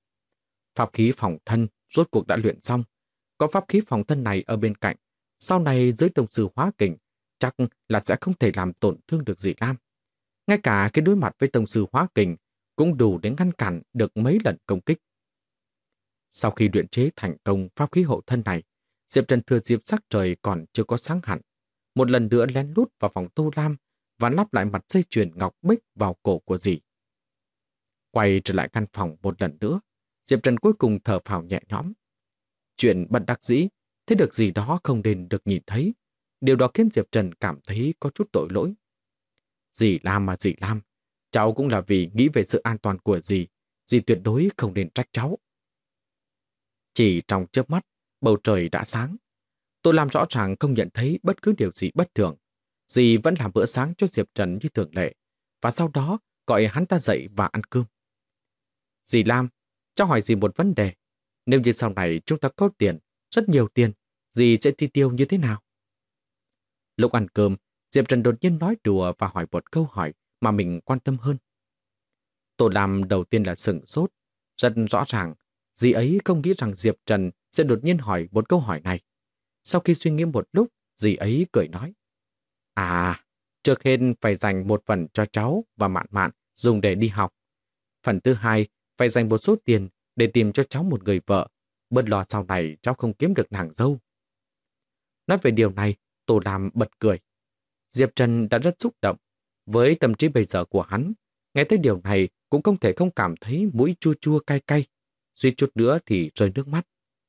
Pháp khí phòng thân rốt cuộc đã luyện xong. Có pháp khí phòng thân này ở bên cạnh, sau này dưới tông sư hóa kình chắc là sẽ không thể làm tổn thương được Dĩ Lam. Ngay cả cái đối mặt với tông sư hóa kình cũng đủ để ngăn cản được mấy lần công kích. Sau khi luyện chế thành công pháp khí hộ thân này, Diệp Trần thừa dịp sắc trời còn chưa có sáng hẳn, một lần nữa lén lút vào phòng Tô Lam và lắp lại mặt dây chuyền ngọc bích vào cổ của dì. Quay trở lại căn phòng một lần nữa, Diệp Trần cuối cùng thở phào nhẹ nhõm. Chuyện bất đắc dĩ, thấy được gì đó không nên được nhìn thấy. Điều đó khiến Diệp Trần cảm thấy có chút tội lỗi. Dì Lam mà dì Lam, cháu cũng là vì nghĩ về sự an toàn của dì tuyệt đối không nên trách cháu. Chỉ trong chớp mắt, bầu trời đã sáng. Tô Lam rõ ràng không nhận thấy bất cứ điều gì bất thường. Dì vẫn làm bữa sáng cho Diệp Trần như thường lệ, và sau đó gọi hắn ta dậy và ăn cơm. Dì Lam, cháu hỏi dì một vấn đề. Nếu như sau này chúng ta có tiền, rất nhiều tiền, dì sẽ chi tiêu như thế nào? Lúc ăn cơm, Diệp Trần đột nhiên nói đùa và hỏi một câu hỏi mà mình quan tâm hơn. Tô Lam đầu tiên là sửng sốt. Rất rõ ràng, dì ấy không nghĩ rằng Diệp Trần sẽ đột nhiên hỏi một câu hỏi này. Sau khi suy nghĩ một lúc, dì ấy cười nói. À, trước hết phải dành một phần cho cháu và Mạn Mạn dùng để đi học. Phần thứ hai, phải dành một số tiền để tìm cho cháu một người vợ, bớt lo sau này cháu không kiếm được nàng dâu. Nói về điều này, Tô Lam bật cười. Diệp Trần đã rất xúc động. Với tâm trí bây giờ của hắn, nghe tới điều này cũng không thể không cảm thấy mũi chua chua cay cay, suýt chút nữa thì rơi nước mắt.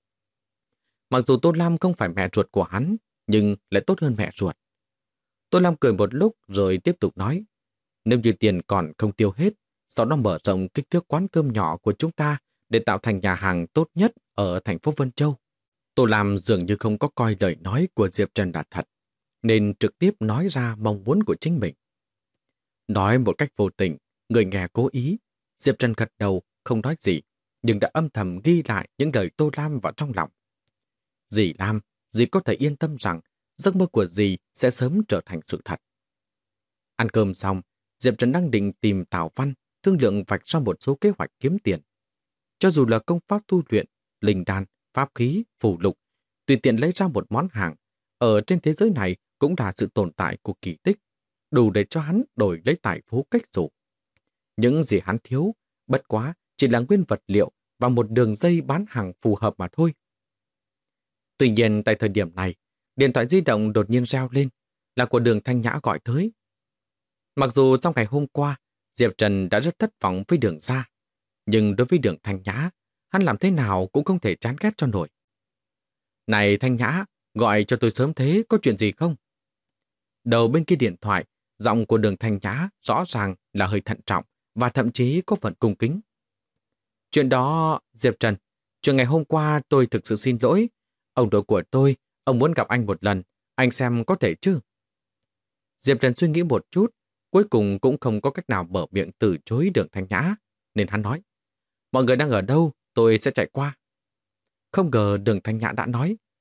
Mặc dù Tô Lam không phải mẹ ruột của hắn, nhưng lại tốt hơn mẹ ruột. Tô Lam cười một lúc rồi tiếp tục nói, nếu như tiền còn không tiêu hết, sau đó mở rộng kích thước quán cơm nhỏ của chúng ta để tạo thành nhà hàng tốt nhất ở thành phố Vân Châu. Tô Lam dường như không có coi lời nói của Diệp Trần là thật, nên trực tiếp nói ra mong muốn của chính mình. Nói một cách vô tình, người nghe cố ý, Diệp Trần gật đầu, không nói gì, nhưng đã âm thầm ghi lại những lời Tô Lam vào trong lòng. Dì Lam, dì có thể yên tâm rằng giấc mơ của dì sẽ sớm trở thành sự thật. Ăn cơm xong, Diệp Trần đang định tìm Tào Văn, thương lượng vạch ra một số kế hoạch kiếm tiền. Cho dù là công pháp tu luyện, linh đan, pháp khí, phù lục, tùy tiện lấy ra một món hàng, ở trên thế giới này cũng là sự tồn tại của kỳ tích, đủ để cho hắn đổi lấy tài phú cách xù. Những gì hắn thiếu, bất quá chỉ là nguyên vật liệu và một đường dây bán hàng phù hợp mà thôi. Tuy nhiên tại thời điểm này, điện thoại di động đột nhiên reo lên, là của Đường Thanh Nhã gọi tới. Mặc dù trong ngày hôm qua, Diệp Trần đã rất thất vọng với Đường gia, nhưng đối với Đường Thanh Nhã, hắn làm thế nào cũng không thể chán ghét cho nổi. Này Thanh Nhã, gọi cho tôi sớm thế, có chuyện gì không? Đầu bên kia điện thoại, giọng của Đường Thanh Nhã rõ ràng là hơi thận trọng và thậm chí có phần cung kính. Chuyện đó, Diệp Trần, chuyện ngày hôm qua tôi thực sự xin lỗi. Ông nội của tôi, ông muốn gặp anh một lần, anh xem có thể chứ? Diệp Trần suy nghĩ một chút, cuối cùng cũng không có cách nào mở miệng từ chối Đường Thanh Nhã, nên hắn nói, mọi người đang ở đâu, tôi sẽ chạy qua. Không ngờ Đường Thanh Nhã đã nói,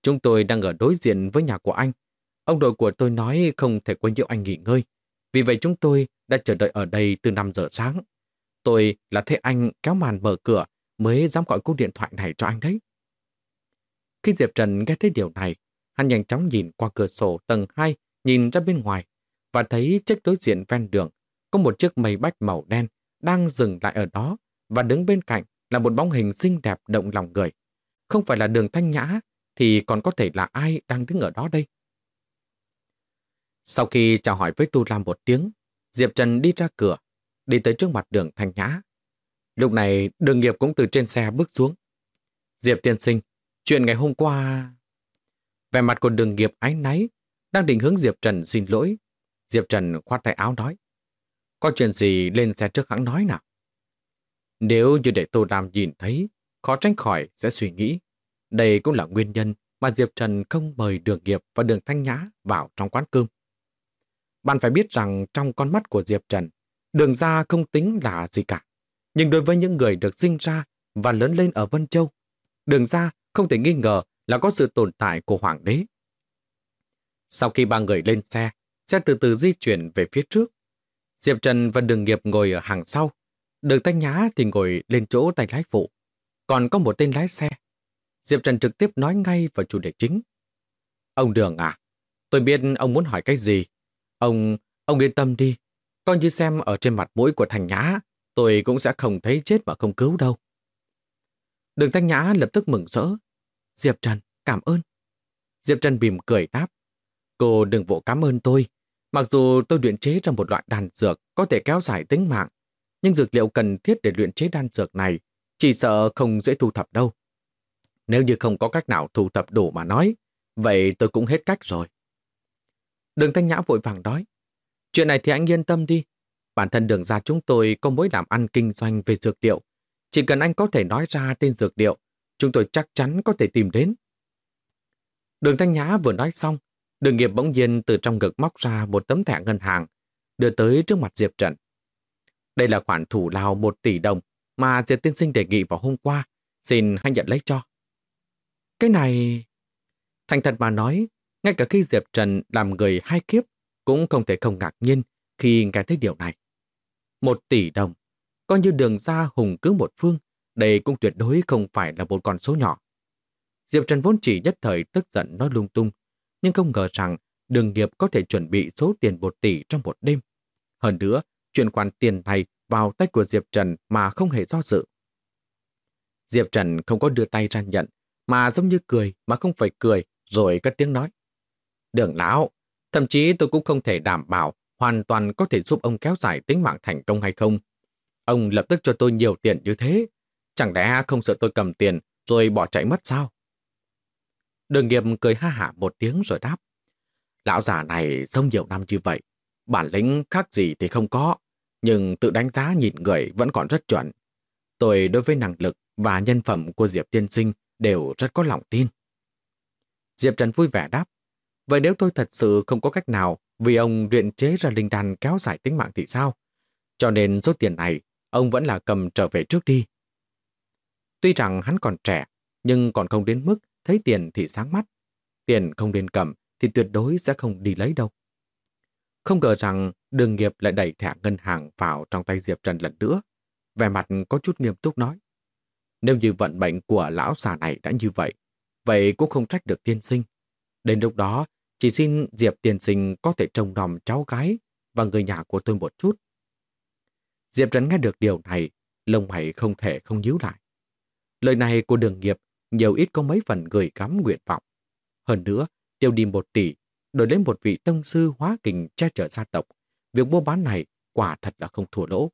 Chúng tôi đang ở đối diện với nhà của anh. Ông đội của tôi nói không thể quấy nhiễu anh nghỉ ngơi. Vì vậy chúng tôi đã chờ đợi ở đây từ 5 giờ sáng. Tôi là thấy anh kéo màn mở cửa mới dám gọi cú điện thoại này cho anh đấy. Khi Diệp Trần nghe thấy điều này, hắn nhanh chóng nhìn qua cửa sổ tầng 2, nhìn ra bên ngoài, và thấy trước đối diện ven đường có một chiếc mây bách màu đen đang dừng lại ở đó, và đứng bên cạnh là một bóng hình xinh đẹp động lòng người. Không phải là Đường Thanh Nhã, thì còn có thể là ai đang đứng ở đó đây? Sau khi chào hỏi với Tu Lam một tiếng, Diệp Trần đi ra cửa, đi tới trước mặt Đường Thanh Nhã. Lúc này Đường Nghiệp cũng từ trên xe bước xuống. Diệp tiên sinh, chuyện ngày hôm qua... Vẻ mặt của Đường Nghiệp áy náy, đang định hướng Diệp Trần xin lỗi. Diệp Trần khoát tay áo nói, có chuyện gì lên xe trước hãng nói nào. Nếu như để Tô Lam nhìn thấy, khó tránh khỏi sẽ suy nghĩ. Đây cũng là nguyên nhân mà Diệp Trần không mời Đường Nghiệp và Đường Thanh Nhã vào trong quán cơm. Bạn phải biết rằng trong con mắt của Diệp Trần, Đường gia không tính là gì cả. Nhưng đối với những người được sinh ra và lớn lên ở Vân Châu, Đường gia không thể nghi ngờ là có sự tồn tại của Hoàng đế. Sau khi ba người lên xe, xe từ từ di chuyển về phía trước. Diệp Trần và Đường Nghiệp ngồi ở hàng sau. Đường Thanh Nhã thì ngồi lên chỗ tay lái phụ. Còn có một tên lái xe. Diệp Trần trực tiếp nói ngay vào chủ đề chính. Ông Đường à, tôi biết ông muốn hỏi cái gì. Ông yên tâm đi. Coi như xem ở trên mặt mũi của Thanh Nhã, tôi cũng sẽ không thấy chết mà không cứu đâu. Đường Thanh Nhã lập tức mừng rỡ. Diệp Trần, cảm ơn. Diệp Trần mỉm cười đáp. Cô đừng vội cảm ơn tôi. Mặc dù tôi luyện chế ra một loại đan dược có thể kéo dài tính mạng, nhưng dược liệu cần thiết để luyện chế đan dược này chỉ sợ không dễ thu thập đâu. Nếu như không có cách nào thu thập đủ mà nói, vậy tôi cũng hết cách rồi. Đường Thanh Nhã vội vàng nói. Chuyện này thì anh yên tâm đi. Bản thân Đường gia chúng tôi có mối làm ăn kinh doanh về dược liệu. Chỉ cần anh có thể nói ra tên dược liệu, chúng tôi chắc chắn có thể tìm đến. Đường Thanh Nhã vừa nói xong, Đường Nghiệp bỗng nhiên từ trong ngực móc ra một tấm thẻ ngân hàng, đưa tới trước mặt Diệp Trần. Đây là khoản thủ lao 1 tỷ đồng mà Diệp tiên sinh đề nghị vào hôm qua, xin hãy nhận lấy cho. Cái này... Thành thật mà nói, ngay cả khi Diệp Trần làm người hai kiếp, cũng không thể không ngạc nhiên khi nghe thấy điều này. 1 tỷ đồng, coi như Đường gia hùng cứ một phương, đây cũng tuyệt đối không phải là một con số nhỏ. Diệp Trần vốn chỉ nhất thời tức giận nói lung tung, nhưng không ngờ rằng Đường Nghiệp có thể chuẩn bị số tiền 1 tỷ trong một đêm. Hơn nữa, chuyển khoản tiền này vào tay của Diệp Trần mà không hề do dự. Diệp Trần không có đưa tay ra nhận, mà giống như cười mà không phải cười, rồi cất tiếng nói. Đường lão, thậm chí tôi cũng không thể đảm bảo hoàn toàn có thể giúp ông kéo dài tính mạng thành công hay không. Ông lập tức cho tôi nhiều tiền như thế, chẳng lẽ không sợ tôi cầm tiền rồi bỏ chạy mất sao? Đường Nghiệp cười ha hả một tiếng rồi đáp. Lão già này sống nhiều năm như vậy, bản lĩnh khác gì thì không có, nhưng tự đánh giá nhìn người vẫn còn rất chuẩn. Tôi đối với năng lực và nhân phẩm của Diệp tiên sinh đều rất có lòng tin. Diệp Trần vui vẻ đáp. Vậy nếu tôi thật sự không có cách nào vì ông luyện chế ra linh đan kéo dài tính mạng thì sao? Cho nên số tiền này ông vẫn là cầm trở về trước đi. Tuy rằng hắn còn trẻ, nhưng còn không đến mức thấy tiền thì sáng mắt. Tiền không nên cầm thì tuyệt đối sẽ không đi lấy đâu. Không ngờ rằng Đường Nghiệp lại đẩy thẻ ngân hàng vào trong tay Diệp Trần lần nữa. Vẻ mặt có chút nghiêm túc nói. Nếu như vận mệnh của lão già này đã như vậy cũng không trách được tiên sinh. Đến lúc đó, chỉ xin Diệp tiên sinh có thể trông nom cháu gái và người nhà của tôi một chút. Diệp Trần nghe được điều này, lông mày không thể không nhíu lại. Lời này của Đường Nghiệp nhiều ít có mấy phần gửi gắm nguyện vọng. Hơn nữa, tiêu đi 1 tỷ, đổi lấy một vị tông sư hóa kình che chở gia tộc. Việc mua bán này quả thật là không thua lỗ.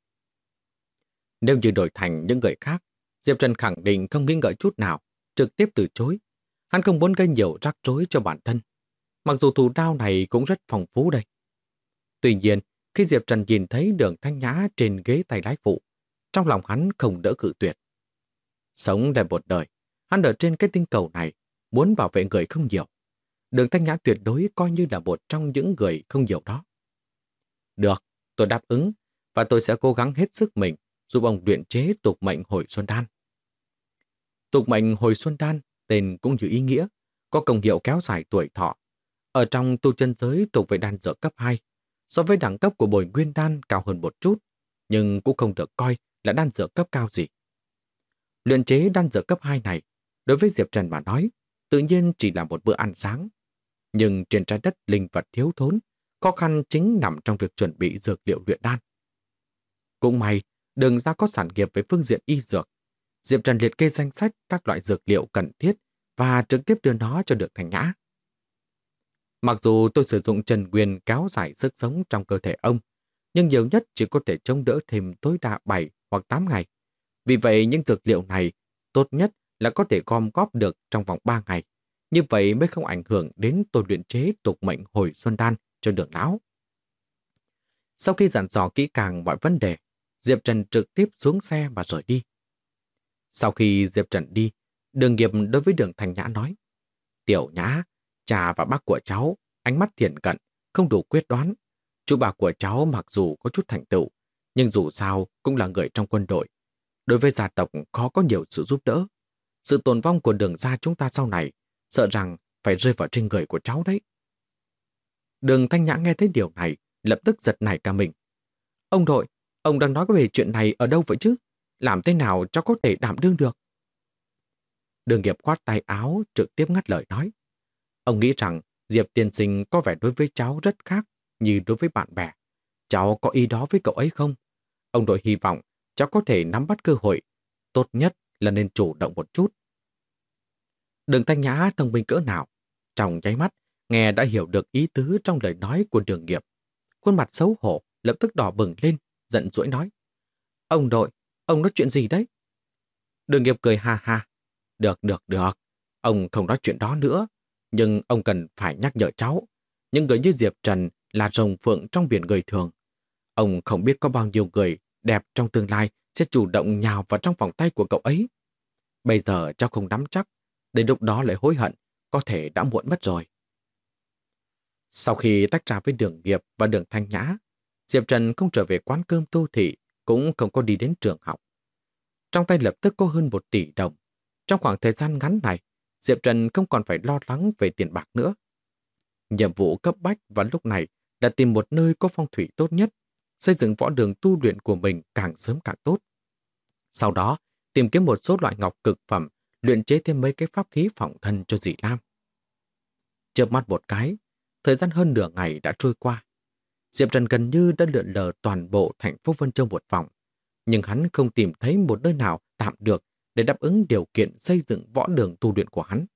Nếu như đổi thành những người khác, Diệp Trần khẳng định không nghi ngờ chút nào, trực tiếp từ chối. Hắn không muốn gây nhiều rắc rối cho bản thân. Mặc dù thủ đao này cũng rất phong phú đây. Tuy nhiên, khi Diệp Trần nhìn thấy Đường Thanh Nhã trên ghế tay lái phụ, trong lòng hắn không đỡ cự tuyệt. Sống lại một đời, hắn ở trên cái tinh cầu này, muốn bảo vệ người không nhiều. Đường Thanh Nhã tuyệt đối coi như là một trong những người không nhiều đó. Được, tôi đáp ứng, và tôi sẽ cố gắng hết sức mình giúp ông luyện chế tục mệnh hồi xuân đan. Tục mệnh hồi xuân đan, tên cũng như ý nghĩa, có công hiệu kéo dài tuổi thọ. Ở trong tu chân giới thuộc về đan dược cấp 2, so với đẳng cấp của bồi nguyên đan cao hơn một chút, nhưng cũng không được coi là đan dược cấp cao gì. Luyện chế đan dược cấp 2 này, đối với Diệp Trần mà nói, tự nhiên chỉ là một bữa ăn sáng. Nhưng trên trái đất linh vật thiếu thốn, khó khăn chính nằm trong việc chuẩn bị dược liệu luyện đan. Cũng may, Đường ra có sản nghiệp về phương diện y dược. Diệp Trần liệt kê danh sách các loại dược liệu cần thiết và trực tiếp đưa nó cho Đường Thanh Nhã. Mặc dù tôi sử dụng Trần Nguyên kéo dài sức sống trong cơ thể ông, nhưng nhiều nhất chỉ có thể chống đỡ thêm tối đa 7 hoặc 8 ngày. Vì vậy, những dược liệu này tốt nhất là có thể gom góp được trong vòng 3 ngày. Như vậy mới không ảnh hưởng đến tôi luyện chế tục mệnh hồi xuân đan cho Đường lão. Sau khi dặn dò kỹ càng mọi vấn đề, Diệp Trần trực tiếp xuống xe và rời đi. Sau khi Diệp Trần đi, Đường Nghiệp đối với Đường Thanh Nhã nói: Tiểu Nhã, cha và bác của cháu, ánh mắt thiện cận, không đủ quyết đoán. Chú bà của cháu mặc dù có chút thành tựu, nhưng dù sao cũng là người trong quân đội. Đối với gia tộc khó có nhiều sự giúp đỡ. Sự tồn vong của Đường gia chúng ta sau này, sợ rằng phải rơi vào trên người của cháu đấy. Đường Thanh Nhã nghe thấy điều này, lập tức giật nảy cả mình. Ông nội, ông đang nói về chuyện này ở đâu vậy chứ? Làm thế nào cháu có thể đảm đương được? Đường Nghiệp khoát tay áo, trực tiếp ngắt lời nói. Ông nghĩ rằng Diệp tiên sinh có vẻ đối với cháu rất khác như đối với bạn bè. Cháu có ý đó với cậu ấy không? Ông nội hy vọng cháu có thể nắm bắt cơ hội. Tốt nhất là nên chủ động một chút. Đường Thanh Nhã thông minh cỡ nào? Trong nháy mắt, nghe đã hiểu được ý tứ trong lời nói của Đường Nghiệp. Khuôn mặt xấu hổ lập tức đỏ bừng lên, giận dỗi nói. Ông nội, ông nói chuyện gì đấy? Đường Nghiệp cười ha ha. Được. Ông không nói chuyện đó nữa. Nhưng ông cần phải nhắc nhở cháu. Những người như Diệp Trần là rồng phượng trong biển người thường. Ông không biết có bao nhiêu người đẹp trong tương lai sẽ chủ động nhào vào trong vòng tay của cậu ấy. Bây giờ cháu không nắm chắc, đến lúc đó lại hối hận, có thể đã muộn mất rồi. Sau khi tách ra với Đường Nghiệp và Đường Thanh Nhã, Diệp Trần không trở về quán cơm Tô Thị, cũng không có đi đến trường học. Trong tay lập tức có hơn 1 tỷ đồng. Trong khoảng thời gian ngắn này, Diệp Trần không còn phải lo lắng về tiền bạc nữa. Nhiệm vụ cấp bách vào lúc này là tìm một nơi có phong thủy tốt nhất, xây dựng võ đường tu luyện của mình càng sớm càng tốt. Sau đó, tìm kiếm một số loại ngọc cực phẩm, luyện chế thêm mấy cái pháp khí phòng thân cho dì Lam. Chớp mắt một cái, thời gian hơn nửa ngày đã trôi qua. Diệp Trần gần như đã lượn lờ toàn bộ thành phố Vân Châu một vòng, nhưng hắn không tìm thấy một nơi nào tạm được để đáp ứng điều kiện xây dựng võ đường tu luyện của hắn.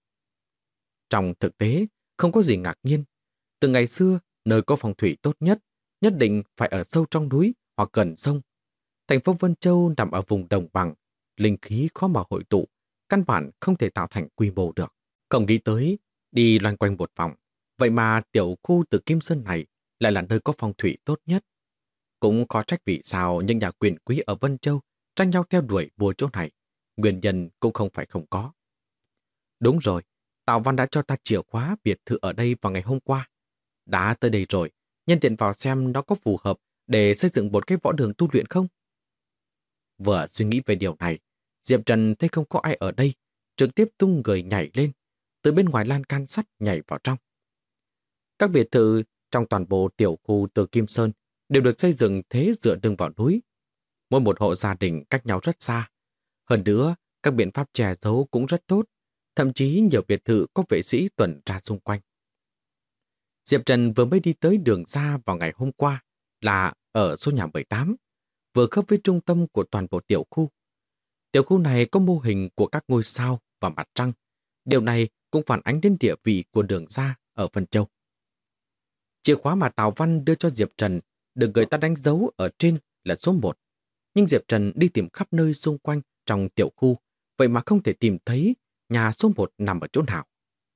Trong thực tế, không có gì ngạc nhiên. Từ ngày xưa, nơi có phong thủy tốt nhất định phải ở sâu trong núi hoặc gần sông. Thành phố Vân Châu nằm ở vùng đồng bằng, linh khí khó mà hội tụ, căn bản không thể tạo thành quy mô được. Không nghĩ tới, đi loanh quanh một vòng, vậy mà tiểu khu từ Kim Sơn này lại là nơi có phong thủy tốt nhất. Cũng có trách vì sao những nhà quyền quý ở Vân Châu tranh nhau theo đuổi vua chỗ này. Nguyên nhân cũng không phải không có. Đúng rồi, Tào Văn đã cho ta chìa khóa biệt thự ở đây vào ngày hôm qua. Đã tới đây rồi, nhân tiện vào xem nó có phù hợp để xây dựng một cái võ đường tu luyện không? Vừa suy nghĩ về điều này, Diệp Trần thấy không có ai ở đây, trực tiếp tung người nhảy lên, từ bên ngoài lan can sắt nhảy vào trong. Các biệt thự trong toàn bộ tiểu khu từ Kim Sơn đều được xây dựng thế dựa lưng vào núi. Mỗi một hộ gia đình cách nhau rất xa. Hơn nữa, các biện pháp che giấu cũng rất tốt, thậm chí nhiều biệt thự có vệ sĩ tuần tra xung quanh. Diệp Trần vừa mới đi tới đường ra vào ngày hôm qua là ở số nhà 18, vừa khớp với trung tâm của toàn bộ tiểu khu. Tiểu khu này có mô hình của các ngôi sao và mặt trăng. Điều này cũng phản ánh đến địa vị của đường ra ở Vân Châu. Chìa khóa mà Tào Văn đưa cho Diệp Trần được người ta đánh dấu ở trên là số 1. Nhưng Diệp Trần đi tìm khắp nơi xung quanh trong tiểu khu, vậy mà không thể tìm thấy nhà số 1 nằm ở chỗ nào.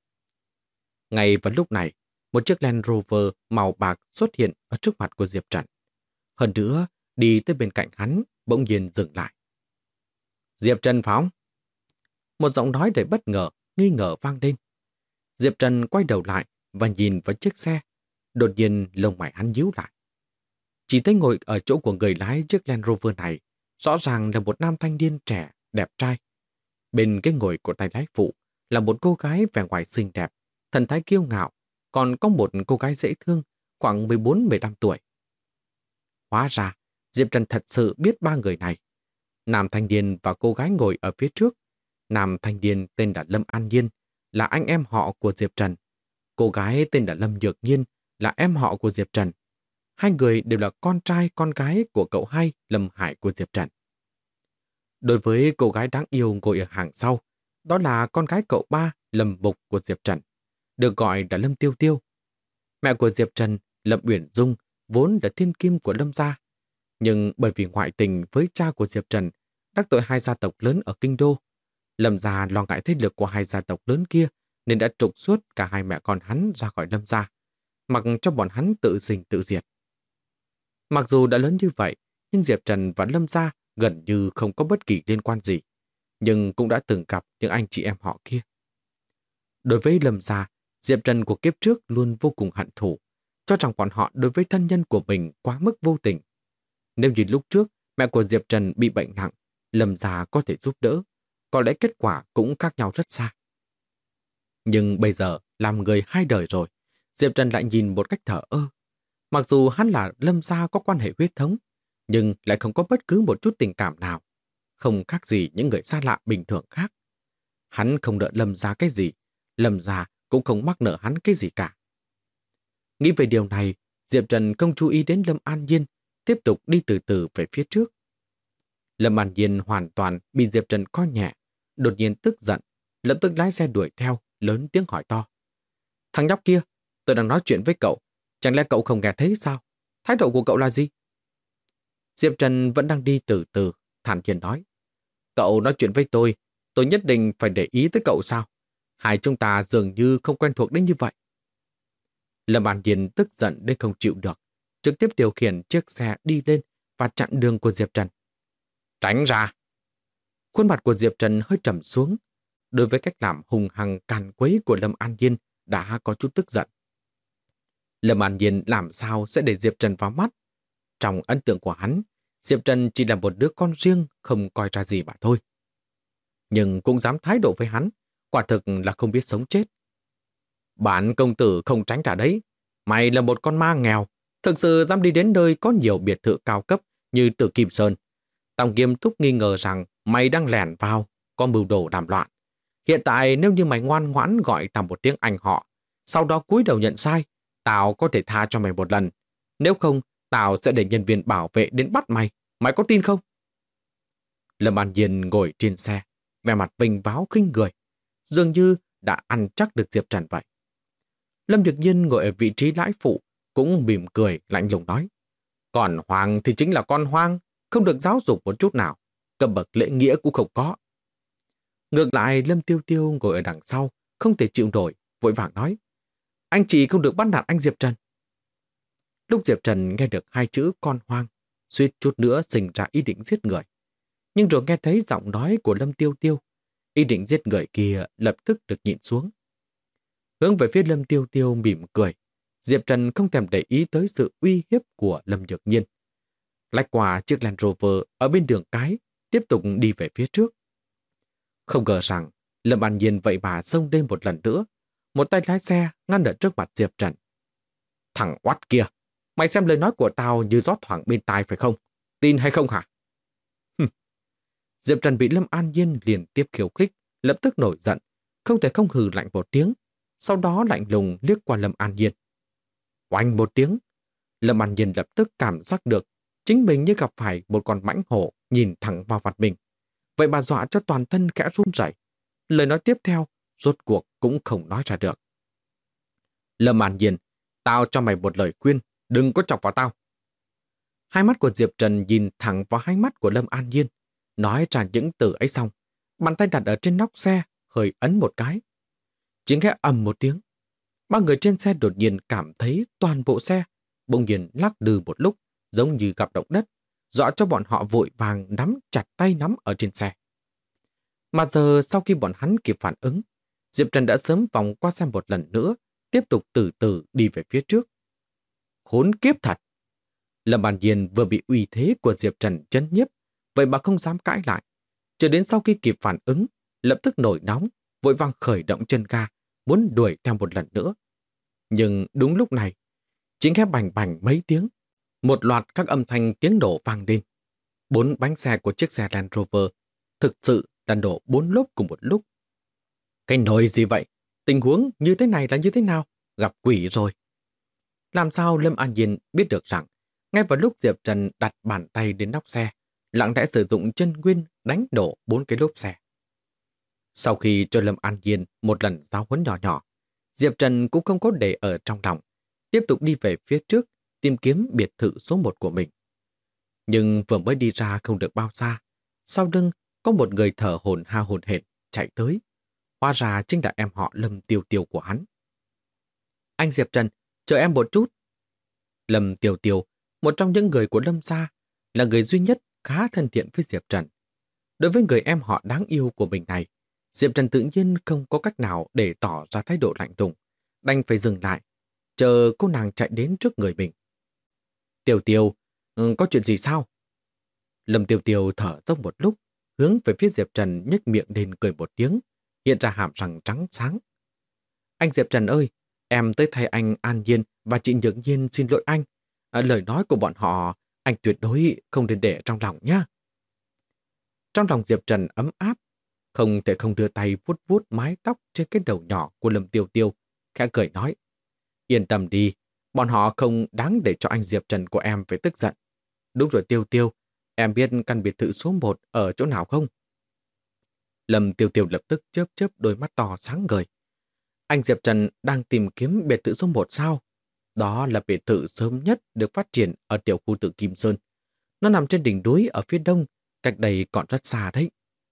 Ngay vào lúc này, một chiếc Land Rover màu bạc xuất hiện ở trước mặt của Diệp Trần. Hơn nữa, đi tới bên cạnh hắn, bỗng nhiên dừng lại. Diệp Trần phóng. Một giọng nói đầy bất ngờ, nghi ngờ vang lên. Diệp Trần quay đầu lại và nhìn vào chiếc xe. Đột nhiên lông mày hắn nhíu lại. Chỉ thấy ngồi ở chỗ của người lái chiếc Land Rover này, rõ ràng là một nam thanh niên trẻ, đẹp trai. Bên cái ngồi của tay lái phụ là một cô gái vẻ ngoài xinh đẹp, thần thái kiêu ngạo, còn có một cô gái dễ thương, khoảng 14-15 tuổi. Hóa ra, Diệp Trần thật sự biết ba người này. Nam thanh niên và cô gái ngồi ở phía trước. Nam thanh niên tên là Lâm An Nhiên, là anh em họ của Diệp Trần. Cô gái tên là Lâm Nhược Nhiên, là em họ của Diệp Trần. Hai người đều là con trai con gái của cậu hai Lâm Hải của Diệp Trần. Đối với cô gái đáng yêu ngồi ở hàng sau, đó là con gái cậu ba Lâm Mục của Diệp Trần, được gọi là Lâm Tiêu Tiêu. Mẹ của Diệp Trần, Lâm Uyển Dung, vốn là thiên kim của Lâm gia. Nhưng bởi vì ngoại tình với cha của Diệp Trần, đắc tội hai gia tộc lớn ở Kinh Đô, Lâm gia lo ngại thế lực của hai gia tộc lớn kia nên đã trục xuất cả hai mẹ con hắn ra khỏi Lâm gia, mặc cho bọn hắn tự sinh tự diệt. Mặc dù đã lớn như vậy, nhưng Diệp Trần và Lâm gia gần như không có bất kỳ liên quan gì, nhưng cũng đã từng gặp những anh chị em họ kia. Đối với Lâm gia, Diệp Trần của kiếp trước luôn vô cùng hận thù, cho rằng bọn họ đối với thân nhân của mình quá mức vô tình. Nếu như lúc trước mẹ của Diệp Trần bị bệnh nặng, Lâm gia có thể giúp đỡ, có lẽ kết quả cũng khác nhau rất xa. Nhưng bây giờ làm người hai đời rồi, Diệp Trần lại nhìn một cách thờ ơ. Mặc dù hắn là Lâm gia có quan hệ huyết thống, nhưng lại không có bất cứ một chút tình cảm nào, không khác gì những người xa lạ bình thường khác. Hắn không nợ Lâm gia cái gì, Lâm gia cũng không mắc nợ hắn cái gì cả. Nghĩ về điều này, Diệp Trần không chú ý đến Lâm An Nhiên, tiếp tục đi từ từ về phía trước. Lâm An Nhiên hoàn toàn bị Diệp Trần coi nhẹ, đột nhiên tức giận, lập tức lái xe đuổi theo, lớn tiếng hỏi to. Thằng nhóc kia, tôi đang nói chuyện với cậu, chẳng lẽ cậu không nghe thấy sao? Thái độ của cậu là gì? Diệp Trần vẫn đang đi từ từ, thản nhiên nói. Cậu nói chuyện với tôi nhất định phải để ý tới cậu sao? Hai chúng ta dường như không quen thuộc đến như vậy. Lâm An Nhiên tức giận đến không chịu được, trực tiếp điều khiển chiếc xe đi lên và chặn đường của Diệp Trần. Tránh ra! Khuôn mặt của Diệp Trần hơi trầm xuống. Đối với cách làm hùng hăng càn quấy của Lâm An Nhiên đã có chút tức giận. Lâm An Nhiên làm sao sẽ để Diệp Trần vào mắt? Trong ấn tượng của hắn, Diệp Trần chỉ là một đứa con riêng không coi ra gì mà thôi. Nhưng cũng dám thái độ với hắn, quả thực là không biết sống chết. Bản công tử không tránh ra đấy. Mày là một con ma nghèo, thực sự dám đi đến nơi có nhiều biệt thự cao cấp như Tử Kim Sơn. Tòng Nghiêm Túc nghi ngờ rằng mày đang lẻn vào, có mưu đồ làm loạn. Hiện tại nếu như mày ngoan ngoãn gọi tao một tiếng anh họ, sau đó cúi đầu nhận sai, tao có thể tha cho mày một lần. Nếu không, tao sẽ để nhân viên bảo vệ đến bắt mày. Mày có tin không? Lâm An Nhiên ngồi trên xe, vẻ mặt vinh váo khinh người, dường như đã ăn chắc được Diệp Trần vậy. Lâm Nhược Nhiên ngồi ở vị trí lái phụ, cũng mỉm cười lạnh lùng nói. Còn Hoàng thì chính là con hoang, không được giáo dục một chút nào, cấp bậc lễ nghĩa cũng không có. Ngược lại, Lâm Tiêu Tiêu ngồi ở đằng sau, không thể chịu nổi, vội vàng nói. Anh chị không được bắt nạt anh Diệp Trần. Lúc Diệp Trần nghe được hai chữ con hoang, suýt chút nữa sinh ra ý định giết người. Nhưng rồi nghe thấy giọng nói của Lâm Tiêu Tiêu, ý định giết người kia lập tức được nhịn xuống. Hướng về phía Lâm Tiêu Tiêu mỉm cười, Diệp Trần không thèm để ý tới sự uy hiếp của Lâm Nhược Nhiên. Lách qua chiếc Land Rover ở bên đường cái, tiếp tục đi về phía trước. Không ngờ rằng Lâm An Nhiên vậy mà xông lên một lần nữa, một tay lái xe ngăn ở trước mặt Diệp Trần. Thằng oát kia, mày xem lời nói của tao như gió thoảng bên tai phải không? Tin hay không hả? Diệp Trần bị Lâm An Nhiên liền tiếp khiêu khích, lập tức nổi giận, không thể không hừ lạnh một tiếng, sau đó lạnh lùng liếc qua Lâm An Nhiên. Oanh một tiếng, Lâm An Nhiên lập tức cảm giác được chính mình như gặp phải một con mãnh hổ nhìn thẳng vào mặt mình. Vậy mà dọa cho toàn thân khẽ run rẩy. Lời nói tiếp theo, rốt cuộc cũng không nói ra được. Lâm An Nhiên, tao cho mày một lời khuyên, đừng có chọc vào tao. Hai mắt của Diệp Trần nhìn thẳng vào hai mắt của Lâm An Nhiên, nói ra những từ ấy xong, bàn tay đặt ở trên nóc xe, hơi ấn một cái. Chỉ nghe ầm một tiếng, ba người trên xe đột nhiên cảm thấy toàn bộ xe bỗng nhiên lắc lư một lúc, giống như gặp động đất, dọa cho bọn họ vội vàng nắm chặt tay nắm ở trên xe. Mà giờ sau khi bọn hắn kịp phản ứng, Diệp Trần đã sớm vòng qua xe một lần nữa, tiếp tục từ từ đi về phía trước. Khốn kiếp thật! Lâm An Nhiên vừa bị uy thế của Diệp Trần chấn nhiếp, vậy mà không dám cãi lại. Chờ đến sau khi kịp phản ứng, lập tức nổi nóng, vội vàng khởi động chân ga, muốn đuổi theo một lần nữa. Nhưng đúng lúc này, chỉ nghe bành bành mấy tiếng, một loạt các âm thanh tiếng nổ vang lên. 4 bánh xe của chiếc xe Land Rover thực sự là nổ 4 lốp cùng một lúc. Cái nồi gì vậy? Tình huống như thế này là như thế nào? Gặp quỷ rồi. Làm sao Lâm An Nhiên biết được rằng, ngay vào lúc Diệp Trần đặt bàn tay đến nóc xe, lặng lẽ sử dụng chân nguyên đánh nổ 4 cái lốp xe. Sau khi cho Lâm An Nhiên một lần giáo huấn nhỏ nhỏ, Diệp Trần cũng không có để ở trong lòng, tiếp tục đi về phía trước, tìm kiếm biệt thự số 1 của mình. Nhưng vừa mới đi ra không được bao xa, sau lưng có một người thở hổn hển chạy tới. Hóa ra chính là em họ Lâm Tiêu Tiêu của hắn. Anh Diệp Trần, chờ em một chút. Lâm Tiêu Tiêu, một trong những người của Lâm gia, là người duy nhất khá thân thiện với Diệp Trần. Đối với người em họ đáng yêu của mình này, Diệp Trần tự nhiên không có cách nào để tỏ ra thái độ lạnh lùng, đành phải dừng lại, chờ cô nàng chạy đến trước người mình. Tiêu Tiêu, có chuyện gì sao? Lâm Tiêu Tiêu thở dốc một lúc, hướng về phía Diệp Trần nhếch miệng lên cười một tiếng, hiện ra hàm răng trắng sáng. Anh Diệp Trần ơi, em tới thay anh An Nhiên và chị Nhược Nhiên xin lỗi anh. Lời nói của bọn họ, anh tuyệt đối không nên để trong lòng nhé. Trong lòng Diệp Trần ấm áp, không thể không đưa tay vuốt vuốt mái tóc trên cái đầu nhỏ của Lâm Tiêu Tiêu, khẽ cười nói. Yên tâm đi, bọn họ không đáng để cho anh Diệp Trần của em phải tức giận. Đúng rồi Tiêu Tiêu, em biết căn biệt thự số 1 ở chỗ nào không? Lâm Tiêu Tiêu lập tức chớp chớp đôi mắt to sáng ngời. Anh Diệp Trần đang tìm kiếm biệt thự số 1 sao? Đó là biệt thự sớm nhất được phát triển ở tiểu khu tự Kim Sơn. Nó nằm trên đỉnh núi ở phía đông, cách đây còn rất xa đấy.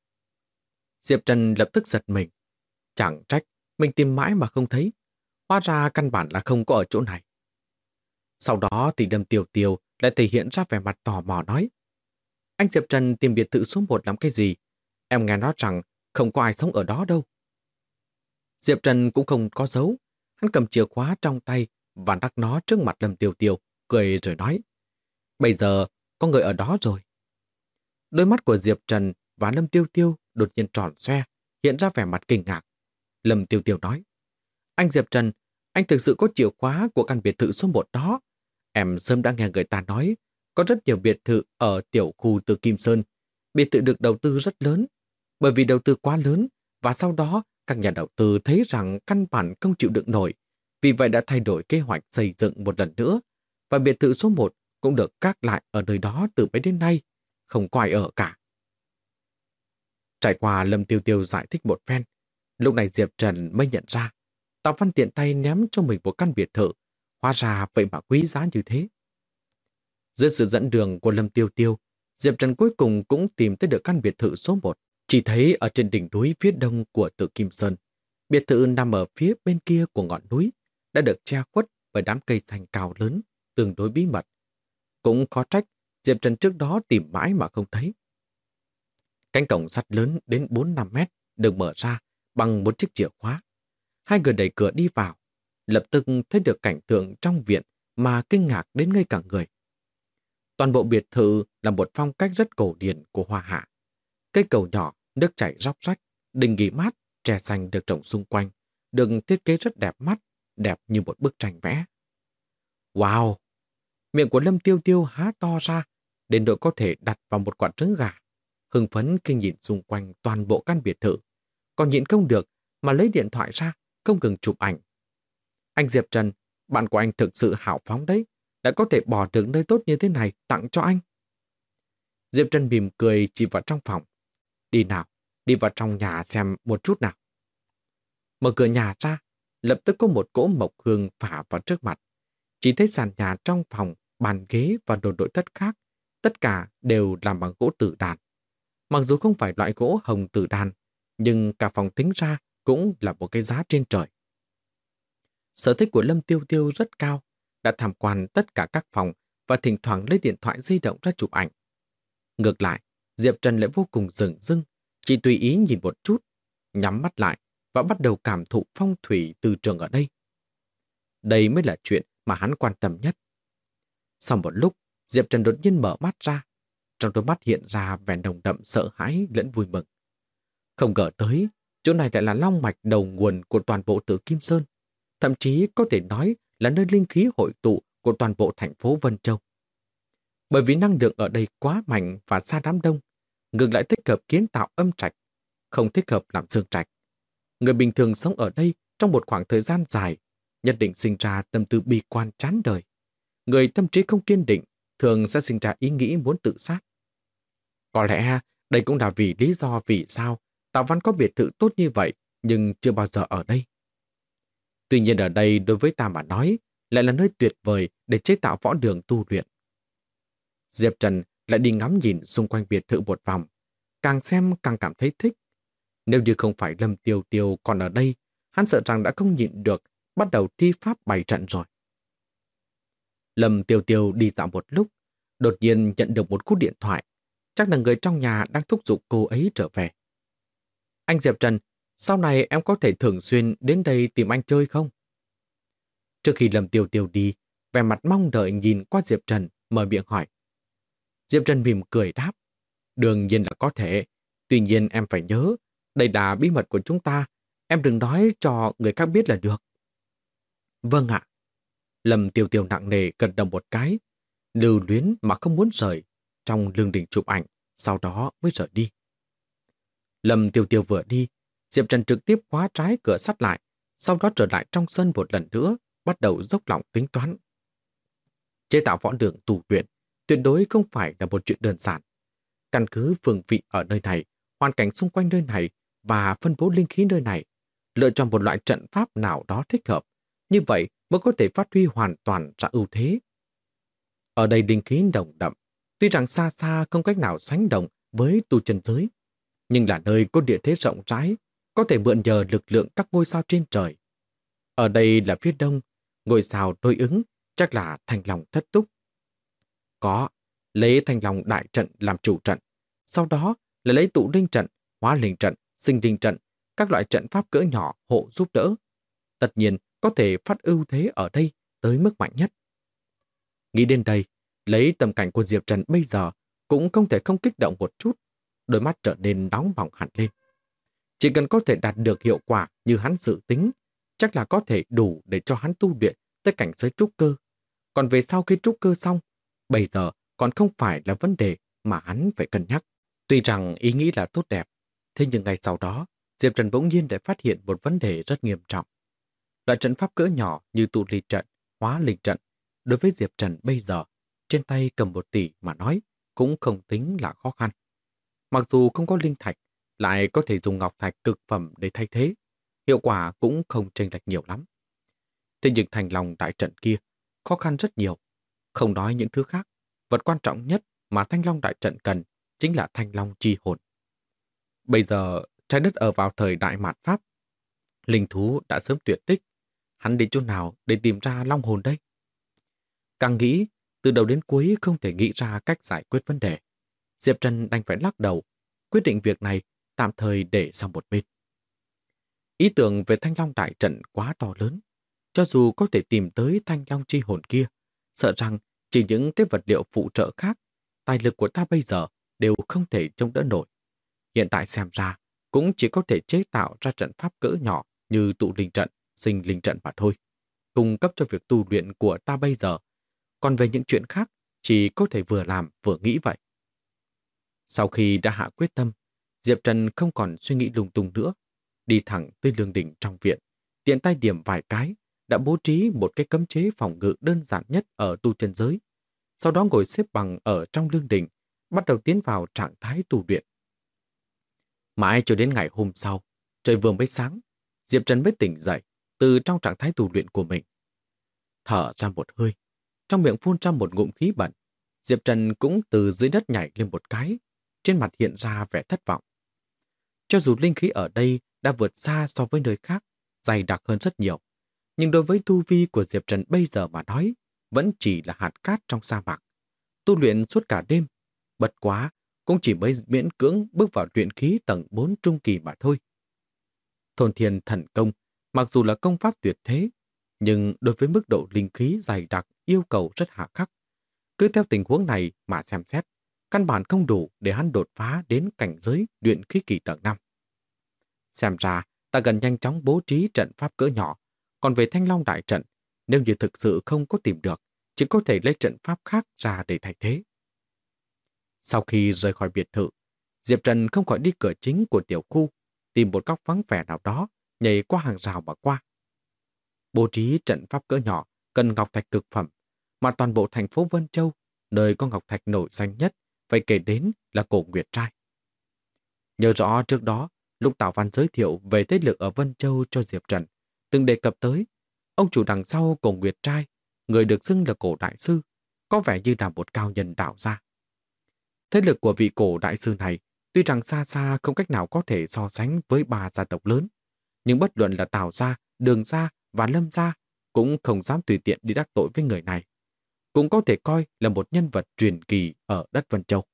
Diệp Trần lập tức giật mình. Chẳng trách, mình tìm mãi mà không thấy. Hóa ra căn bản là không có ở chỗ này. Sau đó thì Lâm Tiêu Tiêu lại thể hiện ra vẻ mặt tò mò nói. Anh Diệp Trần tìm biệt thự số 1 làm cái gì? Em nghe nói rằng không có ai sống ở đó đâu. Diệp Trần cũng không có giấu. Hắn cầm chìa khóa trong tay và đặt nó trước mặt Lâm Tiêu Tiêu, cười rồi nói. Bây giờ có người ở đó rồi. Đôi mắt của Diệp Trần và Lâm Tiêu Tiêu đột nhiên tròn xoe, hiện ra vẻ mặt kinh ngạc. Lâm Tiêu Tiêu nói. Anh Diệp Trần, anh thực sự có chìa khóa của căn biệt thự số 1 đó. Em sớm đã nghe người ta nói có rất nhiều biệt thự ở tiểu khu từ Kim Sơn. Biệt thự được đầu tư rất lớn. Bởi vì đầu tư quá lớn và sau đó các nhà đầu tư thấy rằng căn bản không chịu đựng nổi. Vì vậy đã thay đổi kế hoạch xây dựng một lần nữa. Và biệt thự số 1 cũng được gác lại ở nơi đó từ bấy đến nay. Không có ai ở cả. Trải qua Lâm Tiêu Tiêu giải thích một phen. Lúc này Diệp Trần mới nhận ra Tạ Văn tiện tay ném cho mình một căn biệt thự. Hóa ra vậy mà quý giá như thế. Dưới sự dẫn đường của Lâm Tiêu Tiêu, Diệp Trần cuối cùng cũng tìm tới được căn biệt thự số 1. Chỉ thấy ở trên đỉnh núi phía đông của Tử Kim Sơn, biệt thự nằm ở phía bên kia của ngọn núi, đã được che khuất bởi đám cây xanh cao lớn, tương đối bí mật. Cũng có trách, Diệp Trần trước đó tìm mãi mà không thấy. Cánh cổng sắt lớn đến 4-5 mét được mở ra bằng một chiếc chìa khóa. Hai người đẩy cửa đi vào, lập tức thấy được cảnh tượng trong viện mà kinh ngạc đến ngây cả người. Toàn bộ biệt thự là một phong cách rất cổ điển của Hoa Hạ. Cây cầu nhỏ, nước chảy róc rách, đình nghỉ mát, tre xanh được trồng xung quanh, được thiết kế rất đẹp mắt, đẹp như một bức tranh vẽ. Wow! Miệng của Lâm Tiêu Tiêu há to ra, đến độ có thể đặt vào một quả trứng gà. Hưng phấn khi nhìn xung quanh toàn bộ căn biệt thự, còn nhịn không được mà lấy điện thoại ra, không ngừng chụp ảnh. Anh Diệp Trần, bạn của anh thực sự hào phóng đấy, đã có thể bỏ được nơi tốt như thế này tặng cho anh. Diệp Trần mỉm cười chỉ vào trong phòng. Đi nào, đi vào trong nhà xem một chút nào. Mở cửa nhà ra, lập tức có một cỗ mộc hương phả vào trước mặt. Chỉ thấy sàn nhà trong phòng, bàn ghế và đồ nội thất khác, tất cả đều làm bằng gỗ tử đàn. Mặc dù không phải loại gỗ hồng tử đàn, nhưng cả phòng tính ra cũng là một cái giá trên trời. Sở thích của Lâm Tiêu Tiêu rất cao, đã tham quan tất cả các phòng và thỉnh thoảng lấy điện thoại di động ra chụp ảnh. Ngược lại, Diệp Trần lại vô cùng dửng dưng, chỉ tùy ý nhìn một chút, nhắm mắt lại và bắt đầu cảm thụ phong thủy từ trường ở đây. Đây mới là chuyện mà hắn quan tâm nhất. Sau một lúc, Diệp Trần đột nhiên mở mắt ra, trong đôi mắt hiện ra vẻ nồng đậm sợ hãi lẫn vui mừng. Không ngờ tới, Chỗ này lại là long mạch đầu nguồn của toàn bộ Tử Kim Sơn, thậm chí có thể nói là nơi linh khí hội tụ của toàn bộ thành phố Vân Châu. Bởi vì năng lượng ở đây quá mạnh và xa đám đông, ngược lại thích hợp kiến tạo âm trạch, không thích hợp làm dương trạch. Người bình thường sống ở đây trong một khoảng thời gian dài, nhất định sinh ra tâm tư bi quan chán đời. Người tâm trí không kiên định thường sẽ sinh ra ý nghĩ muốn tự sát. Có lẽ đây cũng là vì lý do vì sao Tạ Văn có biệt thự tốt như vậy nhưng chưa bao giờ ở đây. Tuy nhiên ở đây đối với ta mà nói lại là nơi tuyệt vời để chế tạo võ đường tu luyện. Diệp Trần lại đi ngắm nhìn xung quanh biệt thự một vòng, càng xem càng cảm thấy thích. Nếu như không phải Lâm Tiêu Tiêu còn ở đây, hắn sợ rằng đã không nhịn được, bắt đầu thi pháp bày trận rồi. Lâm Tiêu Tiêu đi dạo một lúc, đột nhiên nhận được một cú điện thoại. Chắc là người trong nhà đang thúc giục cô ấy trở về. Anh Diệp Trần, sau này em có thể thường xuyên đến đây tìm anh chơi không? Trước khi Lâm Tiêu Tiêu đi, vẻ mặt mong đợi nhìn qua Diệp Trần, mở miệng hỏi. Diệp Trần mỉm cười đáp. Đương nhiên là có thể. Tuy nhiên em phải nhớ, đây là bí mật của chúng ta. Em đừng nói cho người khác biết là được. Vâng ạ. Lâm Tiêu Tiêu nặng nề gật đầu một cái, lưu luyến mà không muốn rời, trong lưng đỉnh chụp ảnh, sau đó mới rời đi. Lâm Tiêu Tiêu vừa đi, Diệp Trần trực tiếp khóa trái cửa sắt lại, sau đó trở lại trong sân một lần nữa, bắt đầu dốc lòng tính toán. Chế tạo võ đường tu luyện tuyệt đối không phải là một chuyện đơn giản. Căn cứ phương vị ở nơi này, hoàn cảnh xung quanh nơi này và phân bố linh khí nơi này, lựa chọn một loại trận pháp nào đó thích hợp, như vậy mới có thể phát huy hoàn toàn ra ưu thế. Ở đây linh khí nồng đậm, tuy rằng xa xa không cách nào sánh đồng với tu chân giới, nhưng là nơi có địa thế rộng rãi, có thể mượn nhờ lực lượng các ngôi sao trên trời. Ở đây là phía đông, ngôi sao đối ứng chắc là Thanh Long Thất Túc. Có, lấy Thanh Long đại trận làm chủ trận, sau đó là lấy tụ linh trận, hóa linh trận, sinh linh trận, các loại trận pháp cỡ nhỏ hộ giúp đỡ. Tất nhiên có thể phát ưu thế ở đây tới mức mạnh nhất. Nghĩ đến đây, lấy tầm cảnh của Diệp Trần bây giờ cũng không thể không kích động một chút, đôi mắt trở nên nóng bỏng hẳn lên. Chỉ cần có thể đạt được hiệu quả như hắn dự tính, chắc là có thể đủ để cho hắn tu luyện tới cảnh giới trúc cơ. Còn về sau khi trúc cơ xong, bây giờ còn không phải là vấn đề mà hắn phải cân nhắc. Tuy rằng ý nghĩ là tốt đẹp, thế nhưng ngay sau đó, Diệp Trần bỗng nhiên lại phát hiện một vấn đề rất nghiêm trọng. Loại trận pháp cỡ nhỏ như tụ ly trận, hóa linh trận, đối với Diệp Trần bây giờ, trên tay cầm 1 tỷ mà nói, cũng không tính là khó khăn. Mặc dù không có linh thạch, lại có thể dùng ngọc thạch cực phẩm để thay thế, hiệu quả cũng không chênh lệch nhiều lắm. Thế nhưng Thanh Long đại trận kia, khó khăn rất nhiều. Không nói những thứ khác, vật quan trọng nhất mà Thanh Long đại trận cần chính là Thanh Long chi hồn. Bây giờ, trái đất ở vào thời đại mạt Pháp. Linh thú đã sớm tuyệt tích. Hắn đi chỗ nào để tìm ra long hồn đây? Càng nghĩ, từ đầu đến cuối không thể nghĩ ra cách giải quyết vấn đề. Diệp Trần đành phải lắc đầu, quyết định việc này tạm thời để sang một bên. Ý tưởng về Thanh Long đại trận quá to lớn. Cho dù có thể tìm tới Thanh Long chi hồn kia, sợ rằng chỉ những cái vật liệu phụ trợ khác, tài lực của ta bây giờ đều không thể chống đỡ nổi. Hiện tại xem ra, cũng chỉ có thể chế tạo ra trận pháp cỡ nhỏ như tụ linh trận, sinh linh trận mà thôi, cung cấp cho việc tu luyện của ta bây giờ. Còn về những chuyện khác, chỉ có thể vừa làm vừa nghĩ vậy. Sau khi đã hạ quyết tâm, Diệp Trần không còn suy nghĩ lung tung nữa, đi thẳng tới lương đỉnh trong viện, tiện tay điểm vài cái, đã bố trí một cái cấm chế phòng ngự đơn giản nhất ở tu chân giới. Sau đó ngồi xếp bằng ở trong lương đỉnh, bắt đầu tiến vào trạng thái tu luyện. Mãi cho đến ngày hôm sau, trời vừa mới sáng, Diệp Trần mới tỉnh dậy từ trong trạng thái tu luyện của mình. Thở ra một hơi, trong miệng phun ra một ngụm khí bẩn, Diệp Trần cũng từ dưới đất nhảy lên một cái, trên mặt hiện ra vẻ thất vọng. Cho dù linh khí ở đây đã vượt xa so với nơi khác, dày đặc hơn rất nhiều, nhưng đối với tu vi của Diệp Trần bây giờ mà nói, vẫn chỉ là hạt cát trong sa mạc. Tu luyện suốt cả đêm, bất quá cũng chỉ mới miễn cưỡng bước vào luyện khí tầng 4 trung kỳ mà thôi. Thôn Thiên Thần Công, mặc dù là công pháp tuyệt thế, nhưng đối với mức độ linh khí dày đặc yêu cầu rất hà khắc. Cứ theo tình huống này mà xem xét, căn bản không đủ để hắn đột phá đến cảnh giới luyện khí kỳ tầng 5. Xem ra ta cần nhanh chóng bố trí trận pháp cỡ nhỏ. Còn về Thanh Long đại trận, nếu như thực sự không có tìm được, chỉ có thể lấy trận pháp khác ra để thay thế. Sau khi rời khỏi biệt thự, Diệp Trần không khỏi đi cửa chính của tiểu khu, tìm một góc vắng vẻ nào đó, nhảy qua hàng rào mà qua. Bố trí trận pháp cỡ nhỏ cần ngọc thạch cực phẩm, mà toàn bộ thành phố Vân Châu, nơi có ngọc thạch nổi danh nhất, phải kể đến là Cổ Nguyệt Trai. Nhớ rõ trước đó, lúc Tào Văn giới thiệu về thế lực ở Vân Châu cho Diệp Trần, từng đề cập tới, ông chủ đằng sau Cổ Nguyệt Trai, người được xưng là Cổ Đại Sư, có vẻ như là một cao nhân đạo gia. Thế lực của vị Cổ Đại Sư này tuy rằng xa xa không cách nào có thể so sánh với ba gia tộc lớn, nhưng bất luận là Tào gia, Đường gia và Lâm gia cũng không dám tùy tiện đi đắc tội với người này. Cũng có thể coi là một nhân vật truyền kỳ ở đất Vân Châu.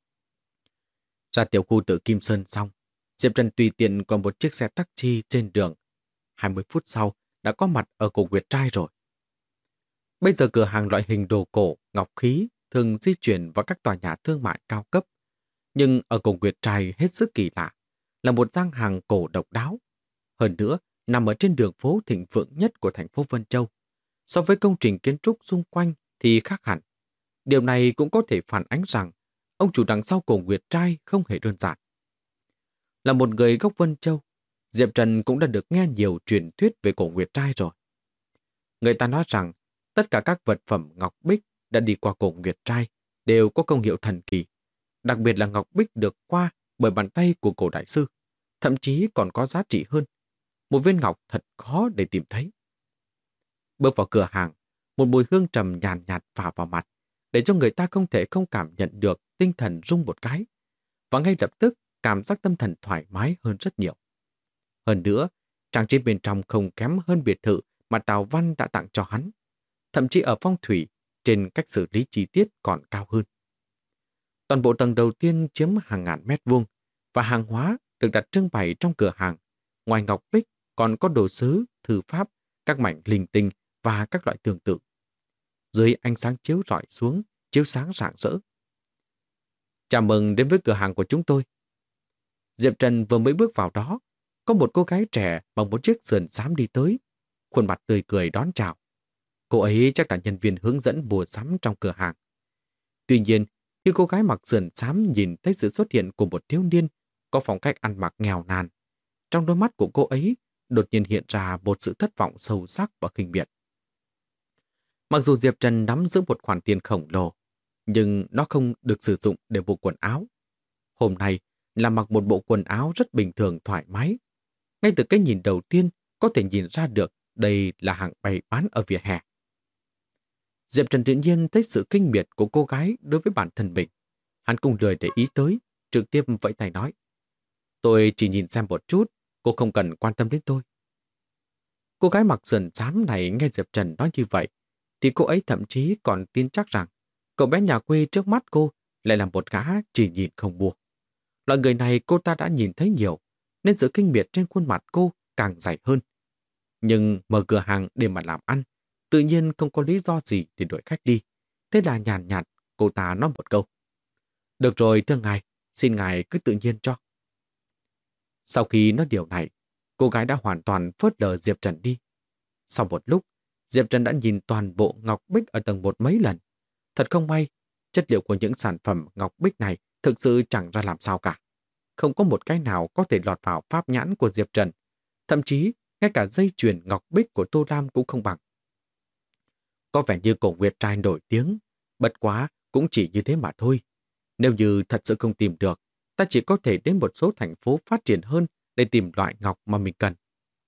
Ra tiểu khu Tử Kim Sơn xong, Diệp Trần tùy tiện còn một chiếc xe taxi trên đường. 20 phút sau đã có mặt ở Cổ Nguyệt Trai rồi. Bây giờ cửa hàng loại hình đồ cổ, ngọc khí thường di chuyển vào các tòa nhà thương mại cao cấp. Nhưng ở Cổ Nguyệt Trai hết sức kỳ lạ, là một gian hàng cổ độc đáo. Hơn nữa, nằm ở trên đường phố thịnh vượng nhất của thành phố Vân Châu. So với công trình kiến trúc xung quanh thì khác hẳn. Điều này cũng có thể phản ánh rằng ông chủ đằng sau Cổ Nguyệt Trai không hề đơn giản. Là một người gốc Vân Châu, Diệp Trần cũng đã được nghe nhiều truyền thuyết về Cổ Nguyệt Trai rồi. Người ta nói rằng tất cả các vật phẩm ngọc bích đã đi qua Cổ Nguyệt Trai đều có công hiệu thần kỳ. Đặc biệt là ngọc bích được qua bởi bàn tay của Cổ Đại Sư, thậm chí còn có giá trị hơn. Một viên ngọc thật khó để tìm thấy. Bước vào cửa hàng, một mùi hương trầm nhàn nhạt phả vào mặt, để cho người ta không thể không cảm nhận được tinh thần rung một cái. Và ngay lập tức, cảm giác tâm thần thoải mái hơn rất nhiều. Hơn nữa, trang trí bên trong không kém hơn biệt thự mà Tào Văn đã tặng cho hắn. Thậm chí ở phong thủy, trên cách xử lý chi tiết còn cao hơn. Toàn bộ tầng đầu tiên chiếm hàng ngàn mét vuông và hàng hóa được đặt trưng bày trong cửa hàng. Ngoài ngọc bích còn có đồ sứ, thư pháp, các mảnh linh tinh và các loại tương tự. Dưới ánh sáng chiếu rọi xuống, chiếu sáng rạng rỡ. Chào mừng đến với cửa hàng của chúng tôi. Diệp Trần vừa mới bước vào đó, có một cô gái trẻ bằng một chiếc sườn xám đi tới, khuôn mặt tươi cười đón chào. Cô ấy chắc là nhân viên hướng dẫn mua sắm trong cửa hàng. Tuy nhiên, khi cô gái mặc sườn xám nhìn thấy sự xuất hiện của một thiếu niên có phong cách ăn mặc nghèo nàn, trong đôi mắt của cô ấy đột nhiên hiện ra một sự thất vọng sâu sắc và khinh miệt. Mặc dù Diệp Trần nắm giữ một khoản tiền khổng lồ, nhưng nó không được sử dụng để mua quần áo. Hôm nay là mặc một bộ quần áo rất bình thường thoải mái. Ngay từ cái nhìn đầu tiên có thể nhìn ra được đây là hàng bày bán ở vỉa hè. Diệp Trần tự nhiên thấy sự kinh miệt của cô gái đối với bản thân mình. Hắn cũng lười để ý tới, trực tiếp vẫy tay nói. Tôi chỉ nhìn xem một chút, cô không cần quan tâm đến tôi. Cô gái mặc sườn xám này nghe Diệp Trần nói như vậy, thì cô ấy thậm chí còn tin chắc rằng cậu bé nhà quê trước mắt cô lại là một gã chỉ nhìn không mua. Loại người này cô ta đã nhìn thấy nhiều, nên sự kinh miệt trên khuôn mặt cô càng dày hơn. Nhưng mở cửa hàng để mà làm ăn, tự nhiên không có lý do gì để đuổi khách đi. Thế là nhàn nhạt, cô ta nói một câu. Được rồi, thưa ngài, xin ngài cứ tự nhiên cho. Sau khi nói điều này, cô gái đã hoàn toàn phớt lờ Diệp Trần đi. Sau một lúc, Diệp Trần đã nhìn toàn bộ ngọc bích ở tầng 1 mấy lần. Thật không may, chất liệu của những sản phẩm ngọc bích này thực sự chẳng ra làm sao cả. Không có một cái nào có thể lọt vào pháp nhãn của Diệp Trần. Thậm chí, ngay cả dây chuyền ngọc bích của Tô Lam cũng không bằng. Có vẻ như Cổ Nguyệt Trai nổi tiếng, bất quá cũng chỉ như thế mà thôi. Nếu như thật sự không tìm được, ta chỉ có thể đến một số thành phố phát triển hơn để tìm loại ngọc mà mình cần.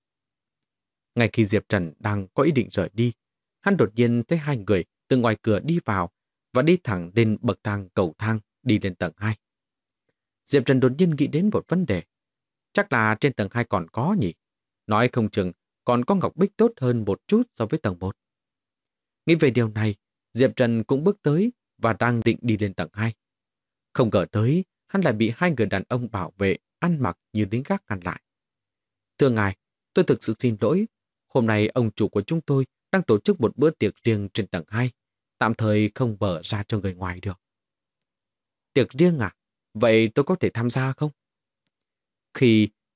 Ngay khi Diệp Trần đang có ý định rời đi, hắn đột nhiên thấy hai người từ ngoài cửa đi vào và đi thẳng lên bậc thang cầu thang đi lên tầng 2. Diệp Trần đột nhiên nghĩ đến một vấn đề. Chắc là trên tầng 2 còn có nhỉ? Nói không chừng còn có ngọc bích tốt hơn một chút so với tầng 1. Nghĩ về điều này, Diệp Trần cũng bước tới và đang định đi lên tầng 2. Không ngờ tới, hắn lại bị hai người đàn ông bảo vệ ăn mặc như lính gác ngăn lại. Thưa ngài, tôi thực sự xin lỗi. Hôm nay ông chủ của chúng tôi đang tổ chức một bữa tiệc riêng trên tầng 2, tạm thời không mở ra cho người ngoài được. Tiệc riêng à? Vậy tôi có thể tham gia không? Khi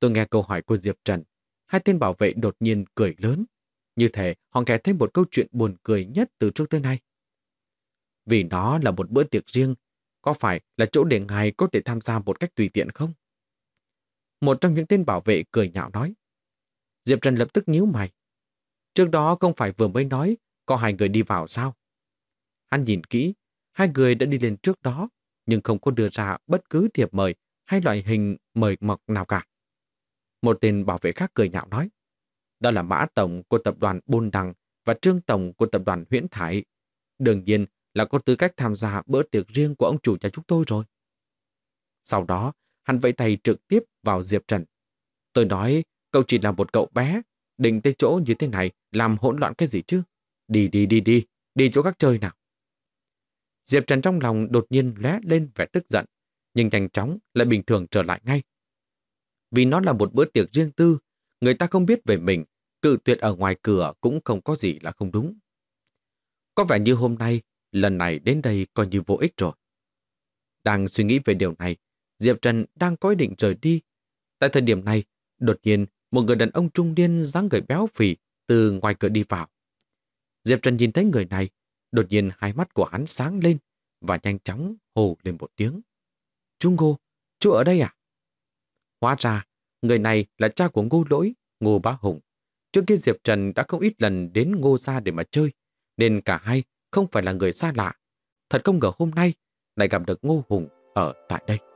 Tôi nghe câu hỏi của Diệp Trần. Hai tên bảo vệ đột nhiên cười lớn. Như thể họ nghe thêm một câu chuyện buồn cười nhất từ trước tới nay. Vì nó là một bữa tiệc riêng, có phải là chỗ để ngài có thể tham gia một cách tùy tiện không? Một trong những tên bảo vệ cười nhạo nói. Diệp Trần lập tức nhíu mày. Trước đó không phải vừa mới nói có hai người đi vào sao? Hắn nhìn kỹ, hai người đã đi lên trước đó, nhưng không có đưa ra bất cứ thiệp mời hay loại hình mời mọc nào cả. Một tên bảo vệ khác cười nhạo nói. Đó là Mã Tổng của tập đoàn Bôn Đằng và Trương Tổng của tập đoàn Huyễn Thải. Đương nhiên là có tư cách tham gia bữa tiệc riêng của ông chủ nhà chúng tôi rồi. Sau đó, hắn vẫy tay trực tiếp vào Diệp Trần. Tôi nói, cậu chỉ là một cậu bé, định tới chỗ như thế này, làm hỗn loạn cái gì chứ? Đi chỗ khác chơi nào. Diệp Trần trong lòng đột nhiên lóe lên vẻ tức giận, nhưng nhanh chóng lại bình thường trở lại ngay. Vì nó là một bữa tiệc riêng tư, người ta không biết về mình, cự tuyệt ở ngoài cửa cũng không có gì là không đúng. Có vẻ như hôm nay, lần này đến đây coi như vô ích rồi. Đang suy nghĩ về điều này, Diệp Trần đang có ý định rời đi. Tại thời điểm này, đột nhiên một người đàn ông trung niên dáng người béo phì từ ngoài cửa đi vào. Diệp Trần nhìn thấy người này, đột nhiên hai mắt của hắn sáng lên và nhanh chóng hô lên một tiếng. Chú Ngô, chú ở đây à? Hóa ra, người này là cha của Ngô Lỗi, Ngô Bá Hùng. Trước kia Diệp Trần đã không ít lần đến Ngô gia để mà chơi, nên cả hai không phải là người xa lạ. Thật không ngờ hôm nay lại gặp được Ngô Hùng ở tại đây.